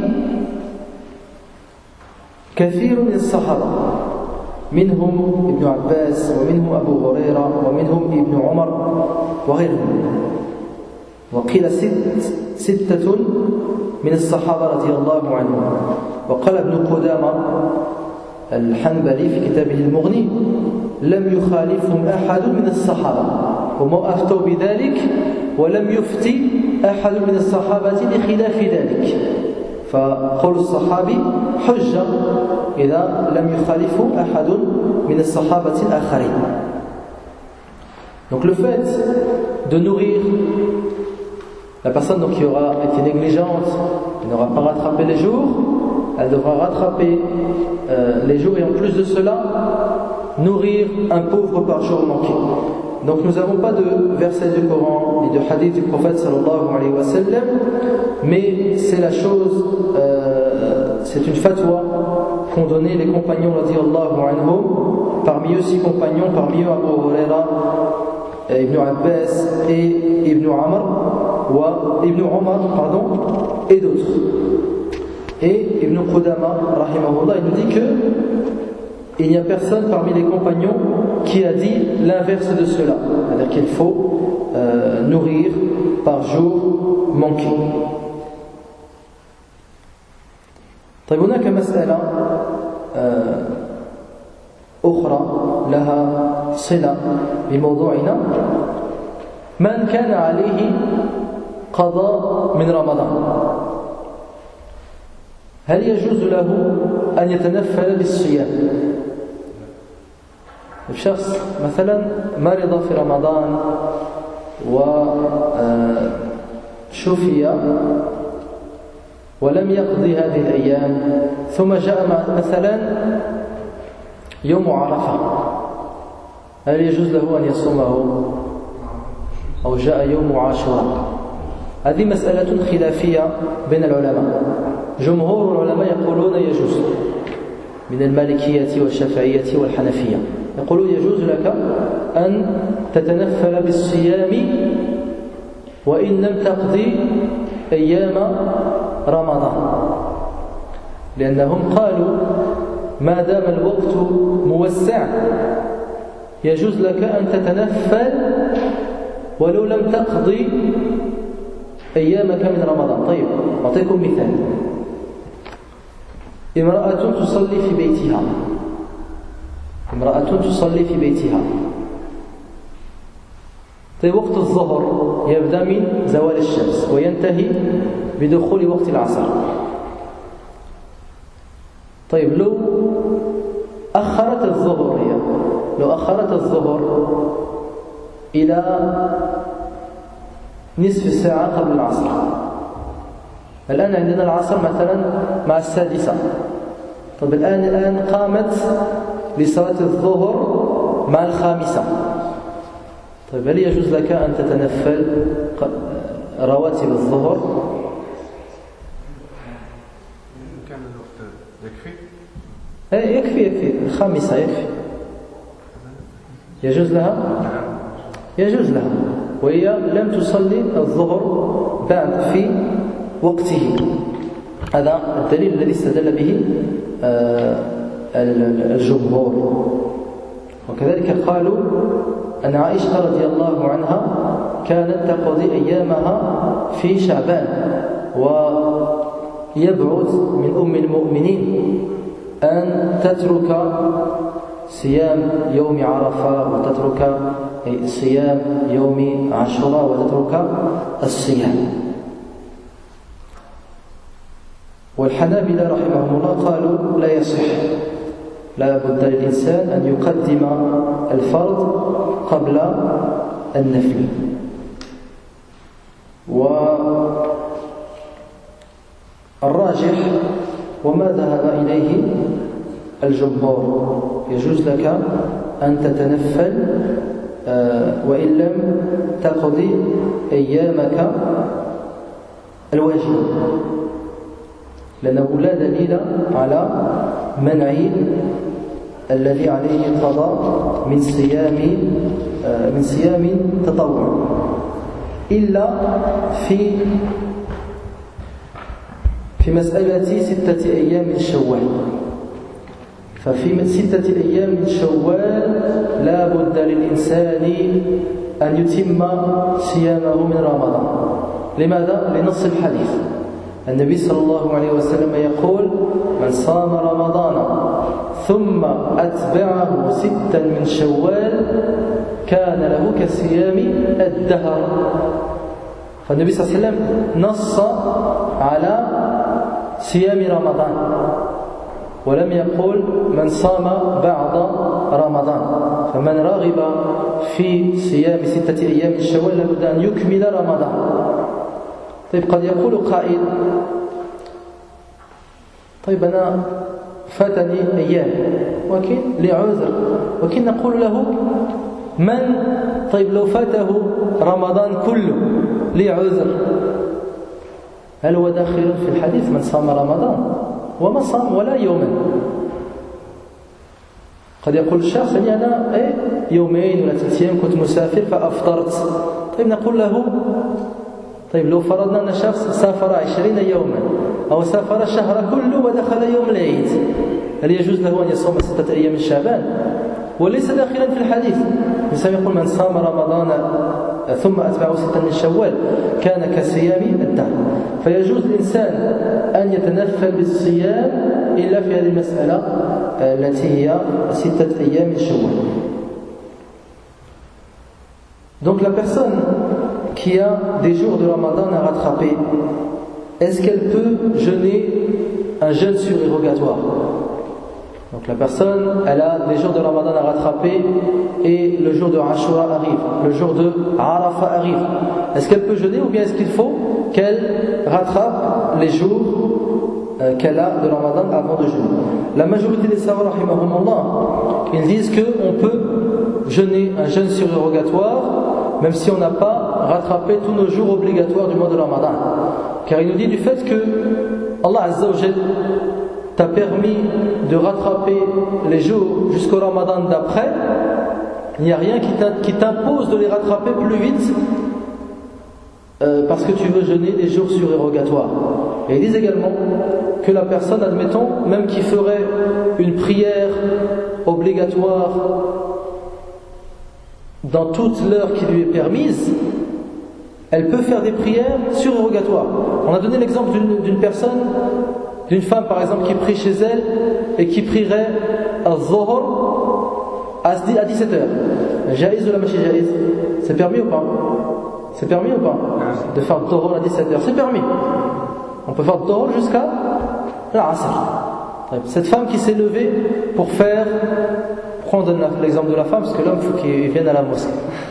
كثير من الصحابة، منهم ابن عباس ومنهم أبو هريرة ومنهم ابن عمر وغيرهم. وقيل ست ستة من الصحابة رضي الله عنهم. وقال ابن قدامة الحنبلي في كتابه المغني لم يخالفهم أحد من الصحابة، وما أفتوا بذلك ولم يفتي أحد من الصحابة لخلاف ذلك، فقول الصحابي حجة إذا لم يخالفه أحد من الصحابة الآخرين. Donc le fait de nourrir la personne donc, qui aura été négligente, qui n'aura pas rattrapé les jours, elle devra rattraper euh, les jours, et en plus de cela, nourrir un pauvre par jour manqué. Donc nous n'avons pas de verset du Coran ni de hadith du prophète sallallahu alayhi wa sallam, mais c'est la chose, euh, c'est une fatwa qu'ont donné les compagnons radiyallahu anhum, parmi eux six compagnons, parmi eux Abu Huraira, Ibn Abbas et Ibn Amr, ou Ibn Omar, pardon, et d'autres. Et Ibn Qudama, rahimahullah, il nous dit que il n'y a personne parmi les compagnons qui a dit l'inverse de cela, c'est-à-dire qu'il faut euh, nourrir par jour manqué. طيب هناك مسألة أخرى لها صلة بموضوعنا. من كان عليه قضاء من رمضان هل يجوز له أن يتنفل بالصيام؟ الشخص مثلا مرض في رمضان وشفي ولم يقضي هذه الأيام، ثم جاء مثلا يوم عرفة، هل يجوز له أن يصومه؟ أو جاء يوم عاشوراء؟ هذه مسألة خلافية بين العلماء. جمهور العلماء يقولون يجوز، من المالكية والشافعية والحنفية يقولون يجوز لك أن تتنفل بالصيام وإن لم تقضي أيام رمضان، لأنهم قالوا ما دام الوقت موسع يجوز لك أن تتنفل ولو لم تقضي أيامك من رمضان. طيب أعطيكم مثال. امرأة تصلي في بيتها امرأة تصلي في بيتها طيب وقت الظهر يبدأ من زوال الشمس وينتهي بدخول وقت العصر. طيب لو أخرت الظهر هي لو أخرت الظهر إلى نصف ساعة قبل العصر، الآن عندنا العصر مثلا مع السادسة، طيب الآن الآن قامت لصلاة الظهر مع الخامسة، طيب هل يجوز لك أن تتنفل رواتب الظهر؟ كان الوقت يكفي؟ يكفي يكفي الخامسة يكفي، يجوز لها؟ يجوز لها، وهي لم تصلي الظهر بعد في وقته. هذا الدليل الذي استدل به الجمهور. وكذلك قالوا أن عائشة رضي الله عنها كانت تقضي أيامها في شعبان، ويبعد من أم المؤمنين أن تترك صيام يوم عرفة وتترك صيام يوم عاشوراء وتترك الصيام. والحنابلة رحمهم الله قالوا لا يصح، لا بد للإنسان أن يقدم الفرض قبل النفل. والراجح وما ذهب إليه الجمهور يجوز لك أن تتنفل وإن لم تقضي أيامك الواجبة، لأنه لا دليل على منع الذي عليه القضاء من صيام من صيام تطوع إلا في في مسألة ستة أيام من شوال. ففي ستة أيام من شوال لا بد للإنسان أن يتم صيامه من رمضان. لماذا؟ لنص الحديث النبي صلى الله عليه وسلم يقول من صام رمضان ثم أتبعه ستا من شوال كان له كصيام الدهر. فالنبي صلى الله عليه وسلم نص على صيام رمضان ولم يقول من صام بعض رمضان. فمن رغب في صيام ستة أيام من شوال لابد أن يكمل رمضان. طيب قد يقول قائل طيب أنا فاتني أيام ولكن لعذر، ولكن نقول له من طيب لو فاته رمضان كله لعذر هل هو داخل في الحديث من صام رمضان وما صام ولا يوما؟ قد يقول الشخص يعني أنا إيه يومين ولا ثلاث أيام كنت مسافر فأفطرت. طيب نقول له طيب لو فرضنا أن شخص سافر عشرين يوما أو سافر الشهر كله ودخل يوم العيد هل يجوز له أن يصوم ستة أيام من شعبان؟ وليس داخلا في الحديث. الإنسان يقول من صام رمضان ثم أتبعه ستا من شوال كان كصيام الدهر. فيجوز الإنسان أن يتنفل بالصيام إلا في هذه المسألة التي هي ستة أيام من شوال. Donc la personne qui a des jours de Ramadan à rattraper, est-ce qu'elle peut jeûner un jeûne surérogatoire? Donc la personne, elle a des jours de Ramadan à rattraper et le jour de Ashura arrive, le jour de Arafah arrive. Est-ce qu'elle peut jeûner ou bien est-ce qu'il faut qu'elle rattrape les jours euh, qu'elle a de Ramadan avant de jeûner? La majorité des savants, rahimahumullah, ils disent qu'on peut jeûner un jeûne surérogatoire même si on n'a pas rattrapé tous nos jours obligatoires du mois de Ramadan. Car il nous dit du fait que Allah Azza wa Jal t'a permis de rattraper les jours jusqu'au Ramadan d'après, il n'y a rien qui t'impose de les rattraper plus vite euh, parce que tu veux jeûner des jours surérogatoires. Et ils disent également que la personne, admettons, même qui ferait une prière obligatoire dans toute l'heure qui lui est permise, elle peut faire des prières surérogatoires. On a donné l'exemple d'une, d'une personne, d'une femme par exemple qui prie chez elle et qui prierait al-Zuhr à dix-sept heures. Jaïz ou la machi jaïz? C'est permis ou pas? C'est permis ou pas? De faire le Zuhr à dix-sept heures, c'est permis. On peut faire le Zuhr jusqu'à l'Asr. Cette femme qui s'est levée pour faire, prendre l'exemple de la femme, parce que l'homme, il faut qu'il vienne à la mosquée.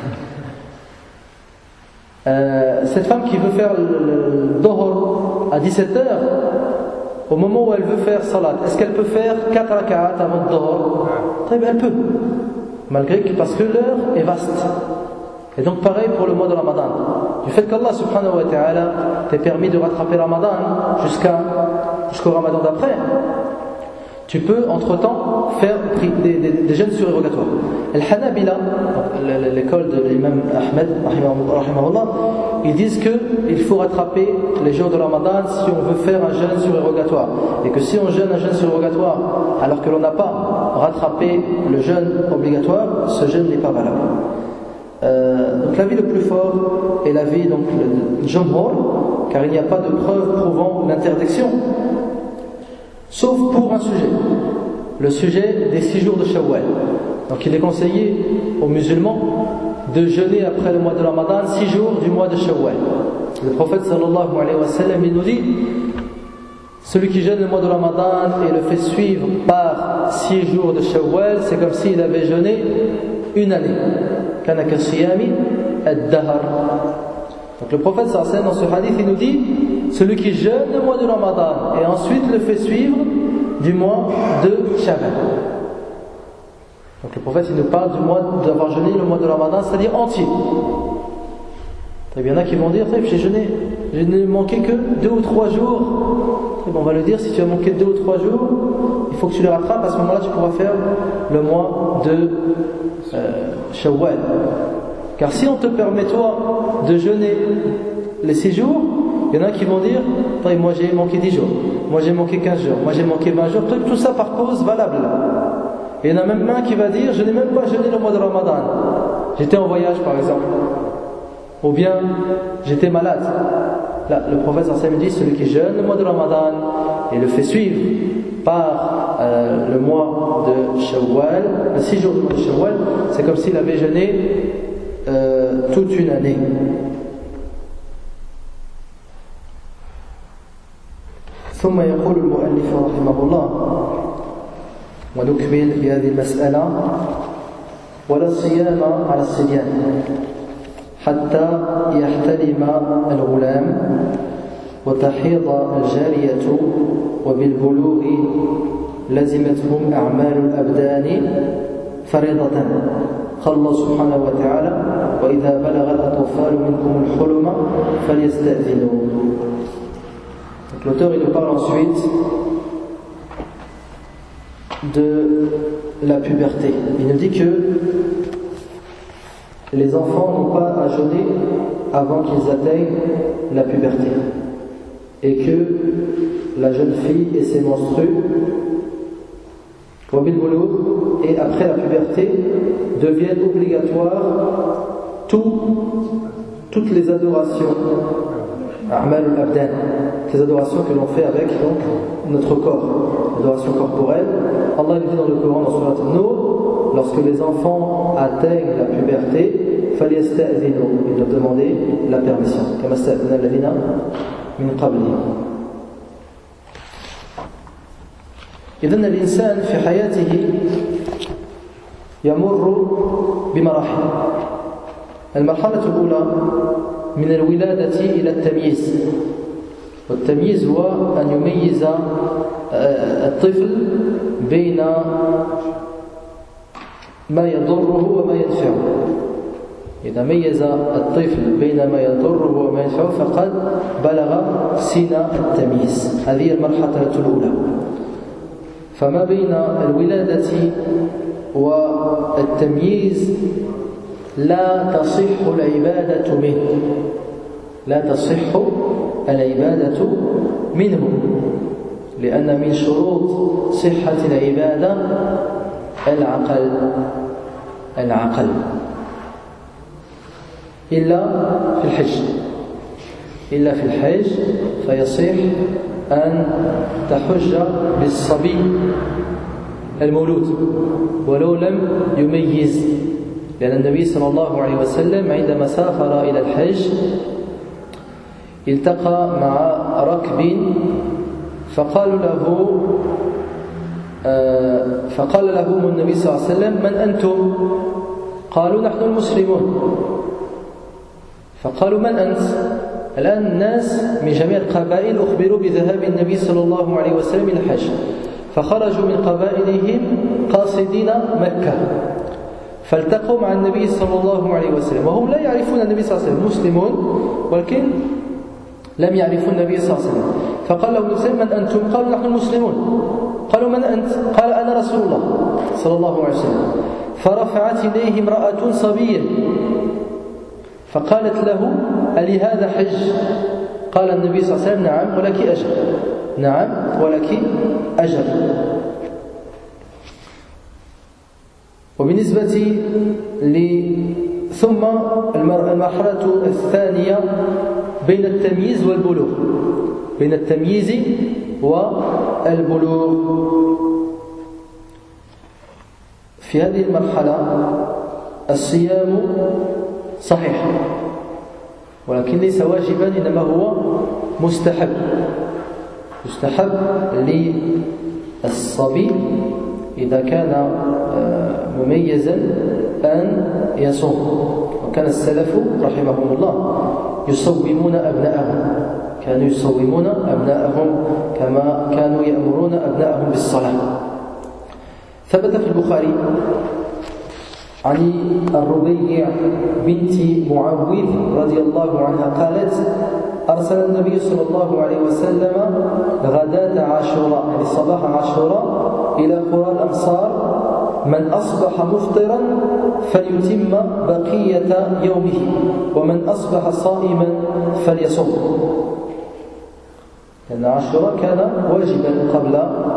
Euh, cette femme qui veut faire le Dhuhr à dix-sept heures, au moment où elle veut faire salat, est-ce qu'elle peut faire quatre rak'at avant le Dhuhr? Très bien, elle peut, malgré que, parce que l'heure est vaste. Et donc pareil pour le mois de Ramadan. Du fait qu'Allah subhanahu wa ta'ala t'ait permis de rattraper Ramadan jusqu'à, jusqu'au Ramadan d'après, tu peux entre-temps faire des, des, des jeûnes surérogatoires. Al-Hanabila, l'école de l'imam Ahmed, rahimahullah, ils disent qu'il faut rattraper les jours de Ramadan si on veut faire un jeûne surérogatoire. Et que si on jeûne un jeûne surérogatoire alors que l'on n'a pas rattrapé le jeûne obligatoire, ce jeûne n'est pas valable. Euh, donc l'avis le plus fort est l'avis donc le Jumhur, car il n'y a pas de preuve prouvant l'interdiction. Sauf pour un sujet, le sujet des six jours de Shawwal. Donc il est conseillé aux musulmans de jeûner après le mois de Ramadan six jours du mois de Shawwal. Le prophète sallallahu alayhi wa sallam, il nous dit, celui qui jeûne le mois de Ramadan et le fait suivre par six jours de Shawwal, c'est comme s'il avait jeûné une année. Kana ka siyami ad-dahr. Donc le prophète sallallahu alayhi wa sallam, dans ce hadith, il nous dit, celui qui jeûne le mois de Ramadan et ensuite le fait suivre du mois de Sha'ban. Donc le prophète il nous parle du mois d'avoir jeûné le mois de Ramadan, c'est-à-dire entier. Il y en a qui vont dire, j'ai jeûné, je n'ai manqué que deux ou trois jours. Et bon, on va le dire, si tu as manqué deux ou trois jours, il faut que tu les rattrapes, à ce moment-là tu pourras faire le mois de euh, Shawwal. Car si on te permet toi de jeûner les six jours, il y en a qui vont dire, moi j'ai manqué dix jours, moi j'ai manqué quinze jours, moi j'ai manqué vingt jours, tout ça par cause valable. Et il y en a même un qui va dire, je n'ai même pas jeûné le mois de Ramadan. J'étais en voyage par exemple. ou bien j'étais malade. Là, le prophète sallallahu alayhi wa sallam dit celui qui jeûne le mois de Ramadan et le fait suivre par euh, le mois de Shawwal, le six jours du mois de Shawwal, c'est comme s'il avait jeûné euh, toute une année. ثم يقول المؤلف رحمه الله ونكمل بهذه المسألة ولا صيام على الصبيان حتى يحتلم الغلام وتحيض الجارية وبالبلوغ لزمتهم أعمال الأبدان فريضة قال الله سبحانه وتعالى وإذا بلغ الأطفال منكم الحلم فليستأذنوا. L'auteur il nous parle ensuite de la puberté. Il nous dit que les enfants n'ont pas à jeûner avant qu'ils atteignent la puberté et que la jeune fille et ses menstrues et après la puberté deviennent obligatoires tout, toutes les adorations A'mal al-Abdan, les adorations que l'on fait avec donc, notre corps, l'adoration corporelle. Allah dit dans le Coran, dans Surat An-Nur, lorsque les enfants atteignent la puberté, فَلْيَسْتَأْذِنُوا, ils doivent demander la permission. كَمَا اسْتَأْذَنَ الَّذِينَ مِنْ قَبْلِهِمْ. إذن الإنسان في حياته يمر بمراحل. المرحلة الأولى من الولادة إلى التمييز، والتمييز هو أن يميز الطفل بين ما يضره وما ينفعه. إذا ميز الطفل بين ما يضره وما ينفعه فقد بلغ سن التمييز. هذه المرحلة الأولى. فما بين الولادة والتمييز لا تصح العبادة منه لا تصح العبادة منه لأن من شروط صحة العبادة العقل العقل إلا في الحج إلا في الحج فيصح أن تحج بالصبي المولود ولو لم يميز، لأن النبي صلى الله عليه وسلم عندما سافر إلى الحج التقى مع ركب فقالوا له فقال لهم النبي صلى الله عليه وسلم من أنتم؟ قالوا نحن المسلمون. فقالوا من أنت؟ الآن الناس من جميع القبائل أخبروا بذهاب النبي صلى الله عليه وسلم إلى الحج، فخرجوا من قبائلهم قاصدين مكة فالتقوا مع النبي صلى الله عليه وسلم وهم لا يعرفون النبي صلى الله عليه وسلم، مسلمون ولكن لم يعرفوا النبي صلى الله عليه وسلم. فقال لهم النبي من أنتم؟ قالوا نحن المسلمون. قالوا من أنت؟ قال أنا رسول الله صلى الله عليه وسلم. فرفعت إليه امرأة صبيا فقالت له ألي هذا حج؟ قال النبي صلى الله عليه وسلم نعم ولك أجر نعم ولك أجر. وبالنسبة ل ثم المرحلة الثانية بين التمييز والبلوغ بين التمييز والبلوغ. في هذه المرحلة الصيام صحيح ولكن ليس واجبا، إنما هو مستحب يستحب للصبي إذا كان مميزا أن يصوم. وكان السلف رحمهم الله يصومون أبناءهم كانوا يصومون أبناءهم كما كانوا يأمرون أبناءهم بالصلاة. ثبت في البخاري عن الربيع بنت معوذ رضي الله عنها قالت أرسل النبي صلى الله عليه وسلم غداة عاشوراء يعني صباح عاشوراء إلى قرى الأمصار من أصبح مفطرا فليتم بقية يومه ومن أصبح صائما فليصم، لأن عاشوراء كان واجبا قبل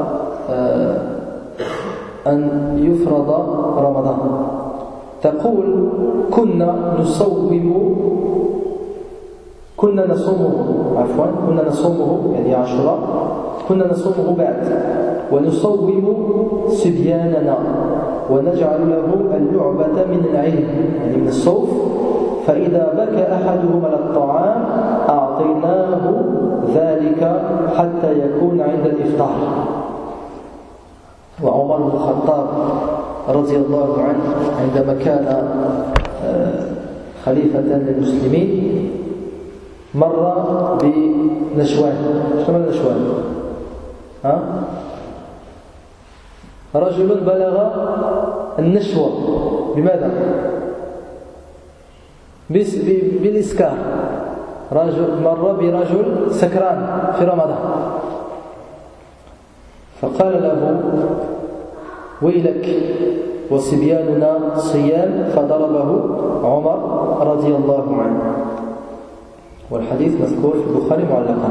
أن يفرض رمضان. تقول كنا نصوم كنا نصومه عفوا كنا نصومه يعني عاشوراء كنا نصومه بعد ونصوم صبياننا ونجعل له اللعبة من العلم يعني من الصوف فإذا بكى أحدهم على الطعام أعطيناه ذلك حتى يكون عند الإفطار. وعمر بن الخطاب رضي الله عنه عندما كان خليفة للمسلمين مر بنشوان. شنو النشوان؟ ها؟ رجل بلغ النشوة بماذا؟ بالإسكار. رجل مر برجل سكران في رمضان فقال له ويلك وصبياننا صيام فضربه عمر رضي الله عنه. والحديث مذكور في البخاري معلقا.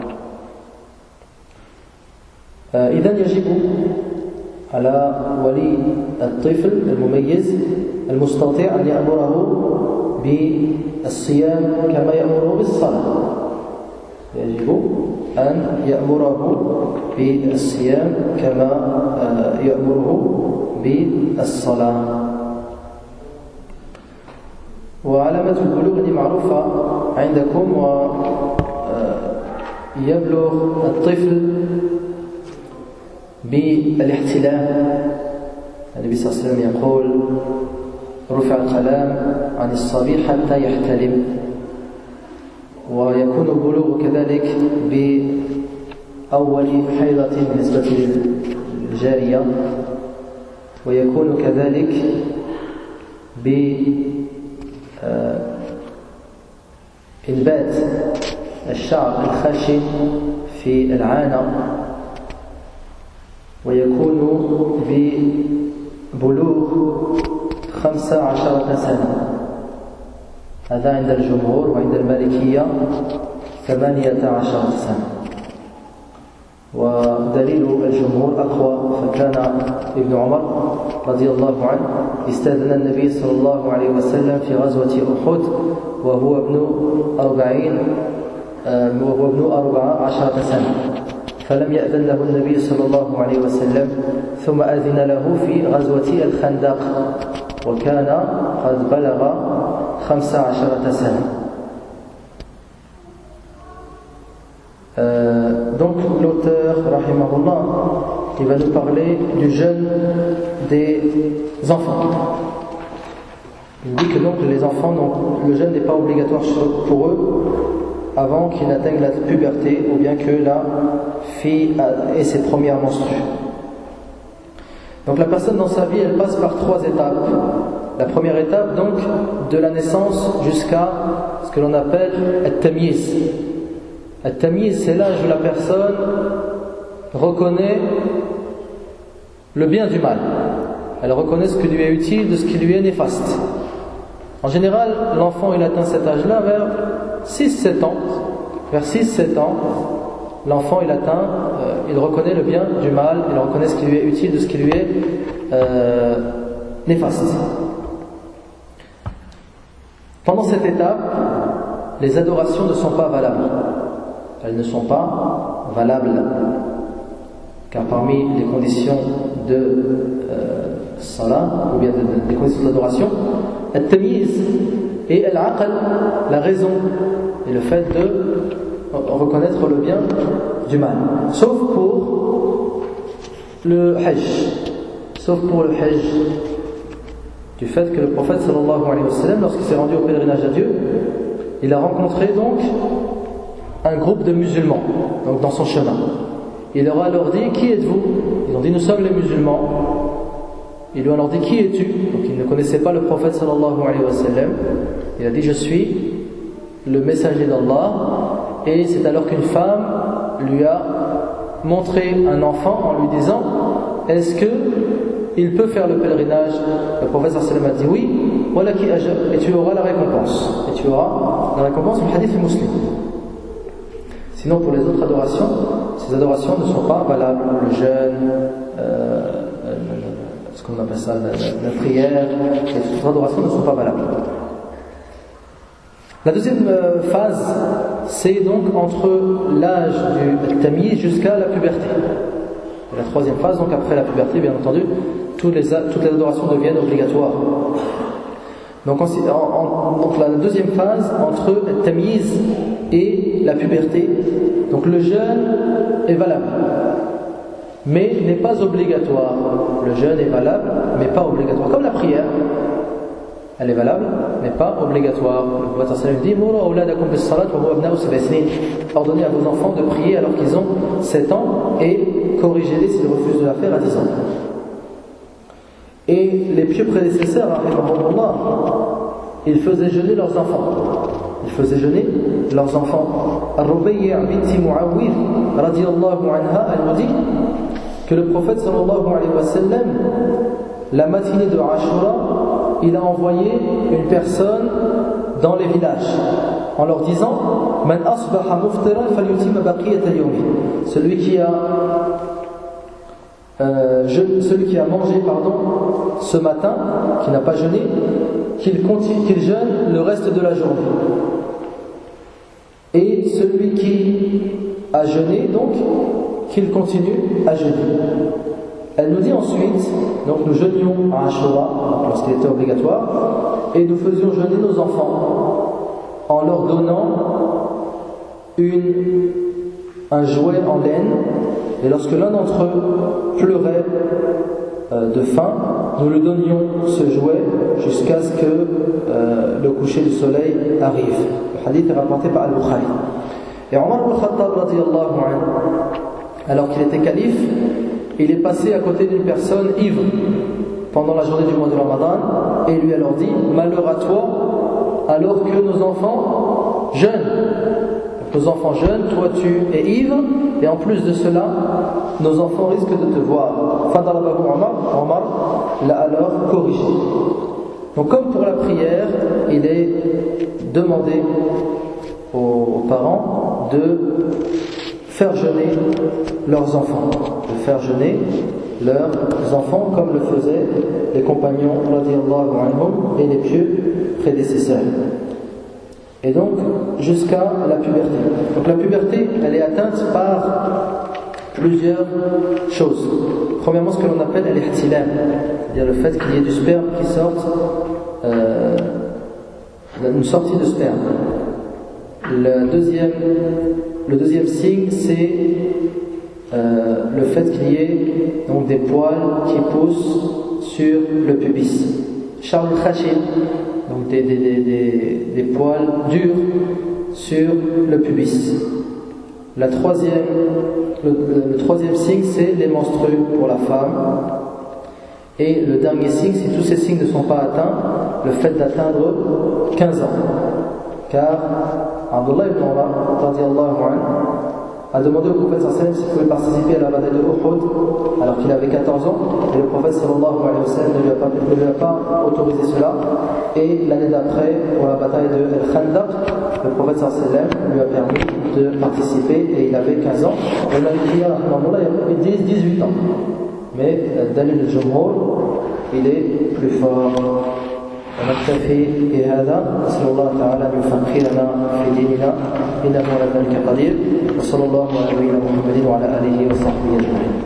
إذن يجب على ولي الطفل المميز المستطيع أن يأمره بالصيام كما يأمره بالصلاة. يجب أن يأمره بالصيام كما يأمره بالصلاة. وعلامة البلوغ دي معروفة عندكم. ويبلغ الطفل بالاحتلام. النبي صلى الله عليه وسلم يقول رفع القلم عن الصبي حتى يحتلم. ويكون البلوغ كذلك بأول حيضة بالنسبة للجارية. ويكون كذلك بإنبات الشعر الخشن في العانة. ويكون ببلوغ خمسة عشرة سنة. هذا عند الجمهور. وعند المالكية ثمانية عشرة سنة. ودليل الجمهور أقوى. فكان ابن عمر رضي الله عنه استأذن النبي صلى الله عليه وسلم في غزوة أحد وهو ابن أربعين وهو ابن أربع عشرة سنة فلم يأذن له النبي صلى الله عليه وسلم ثم أذن له في غزوة الخندق وكان قد بلغ خمسة عشرة سنة. Euh, donc l'auteur, rahimahullah, il va nous parler du jeûne des enfants. Il dit que donc les enfants, donc, le jeûne n'est pas obligatoire pour eux avant qu'ils n'atteignent la puberté ou bien que la fille ait ses premières menstrues. Donc la personne dans sa vie, elle passe par trois étapes. La première étape donc de la naissance jusqu'à ce que l'on appelle at-tamyiz. At-tamyiz, c'est l'âge où la personne reconnaît le bien du mal. Elle reconnaît ce qui lui est utile de ce qui lui est néfaste. En général, l'enfant il atteint cet âge-là vers six sept ans. Vers six sept ans, l'enfant il atteint, euh, il reconnaît le bien du mal, il reconnaît ce qui lui est utile de ce qui lui est euh, néfaste. Pendant cette étape, les adorations ne sont pas valables. Elles ne sont pas valables. Car parmi les conditions de euh, salat, ou bien des conditions de l'adoration, al-tamyiz et al-aql, la raison, et le fait de reconnaître le bien du mal. Sauf pour le hajj. Sauf pour le hajj. Du fait que le prophète sallallahu alayhi wa sallam, lorsqu'il s'est rendu au pèlerinage à Dieu, il a rencontré donc un groupe de musulmans donc dans son chemin. Il leur a alors dit, qui êtes-vous? Ils ont dit, nous sommes les musulmans. Il lui a alors dit, qui es-tu? Donc il ne connaissait pas le prophète sallallahu alayhi wa sallam. Il a dit, je suis le messager d'Allah. Et c'est alors qu'une femme lui a montré un enfant en lui disant, est-ce que il peut faire le pèlerinage? Le prophète sallallahu alayhi wa sallam a dit oui, walaki ajr, et tu auras la récompense. Et tu auras la récompense, le hadith est musulman. Sinon, pour les autres adorations, ces adorations ne sont pas valables. Le jeûne, euh, ce qu'on appelle ça, la, la, la prière, les autres adorations ne sont pas valables. La deuxième phase, c'est donc entre l'âge du tamyiz jusqu'à la puberté. Et la troisième phase, donc après la puberté, bien entendu, toutes les, toutes les adorations deviennent obligatoires. Donc, en, en, donc la deuxième phase, entre le tamyiz et la puberté, donc le jeûne est valable, mais n'est pas obligatoire. Le jeûne est valable, mais pas obligatoire. Comme la prière, elle est valable, mais pas obligatoire. Le prophète sallallahu alayhi wa sallam dit ordonnez à vos enfants de prier alors qu'ils ont sept ans et corrigez-les s'ils refusent de la faire à dix ans. Et les pieux prédécesseurs, ils faisaient jeûner leurs enfants. Ils faisaient jeûner leurs enfants. Ar-Rubayyi' binti Mu'awwidh radiyallahu anha, elle nous dit que le prophète sallallahu alayhi wa sallam, la matinée de Ashura, il a envoyé une personne dans les villages en leur disant Man asbaha muftiran falyutimma baqiyat al-yawmi. Celui qui a euh, je, celui qui a mangé pardon ce matin, qui n'a pas jeûné, qu'il continue, qu'il jeûne le reste de la journée. Et celui qui a jeûné, donc qu'il continue à jeûner. Elle nous dit ensuite, donc nous jeûnions à Ashura lorsqu'il était obligatoire, et nous faisions jeûner nos enfants en leur donnant une, un jouet en laine, et lorsque l'un d'entre eux pleurait euh, de faim, nous lui donnions ce jouet jusqu'à ce que euh, le coucher du soleil arrive. Le hadith est rapporté par Al-Bukhari. Et Omar ibn Khattab radiyallahu anhu, alors qu'il était calife, il est passé à côté d'une personne ivre pendant la journée du mois de Ramadan et lui alors dit malheur à toi alors que nos enfants jeûnent. Nos enfants jeûnent, toi tu es ivre et en plus de cela nos enfants risquent de te voir. Fadarabahu Omar, Omar l'a alors corrigé. Donc comme pour la prière, il est demandé aux, aux parents de faire jeûner leurs enfants, de faire jeûner leurs enfants comme le faisaient les compagnons radiyallahu anhum et les pieux prédécesseurs. Et donc jusqu'à la puberté. Donc la puberté, elle est atteinte par plusieurs choses. Premièrement, ce que l'on appelle al-ihtilam, c'est-à-dire le fait qu'il y ait du sperme qui sorte, euh, une sortie de sperme. Le deuxième, le deuxième signe, c'est euh, le fait qu'il y ait donc des poils qui poussent sur le pubis. Charles Khachil, donc des, des, des, des, des poils durs sur le pubis. La troisième, le, le, le troisième signe, c'est les menstrues pour la femme. Et le dernier signe, si tous ces signes ne sont pas atteints, le fait d'atteindre quinze ans. Car Abdullah ibn Umar radiyallahu anhu a demandé au prophète sallallahu alayhi wa sallam s'il pouvait participer à la bataille de Uhud alors qu'il avait quatorze ans, et le prophète sallallahu alayhi wa sallam ne lui a pas, ne lui a pas autorisé cela. Et l'année d'après, pour la bataille de Al-Khandaq, le prophète sallallahu alayhi wa sallam lui a permis de participer et il avait quinze ans. Et on avait crié à Rahmanullah, il avait dix-huit ans. Mais Dalil al-Jumhur, il est plus fort. ونكتفي بهذا نسأل الله تعالى أن يفقهنا في ديننا إنه على ذلك قدير وصلى الله على نبينا محمد وعلى آله وصحبه أجمعين.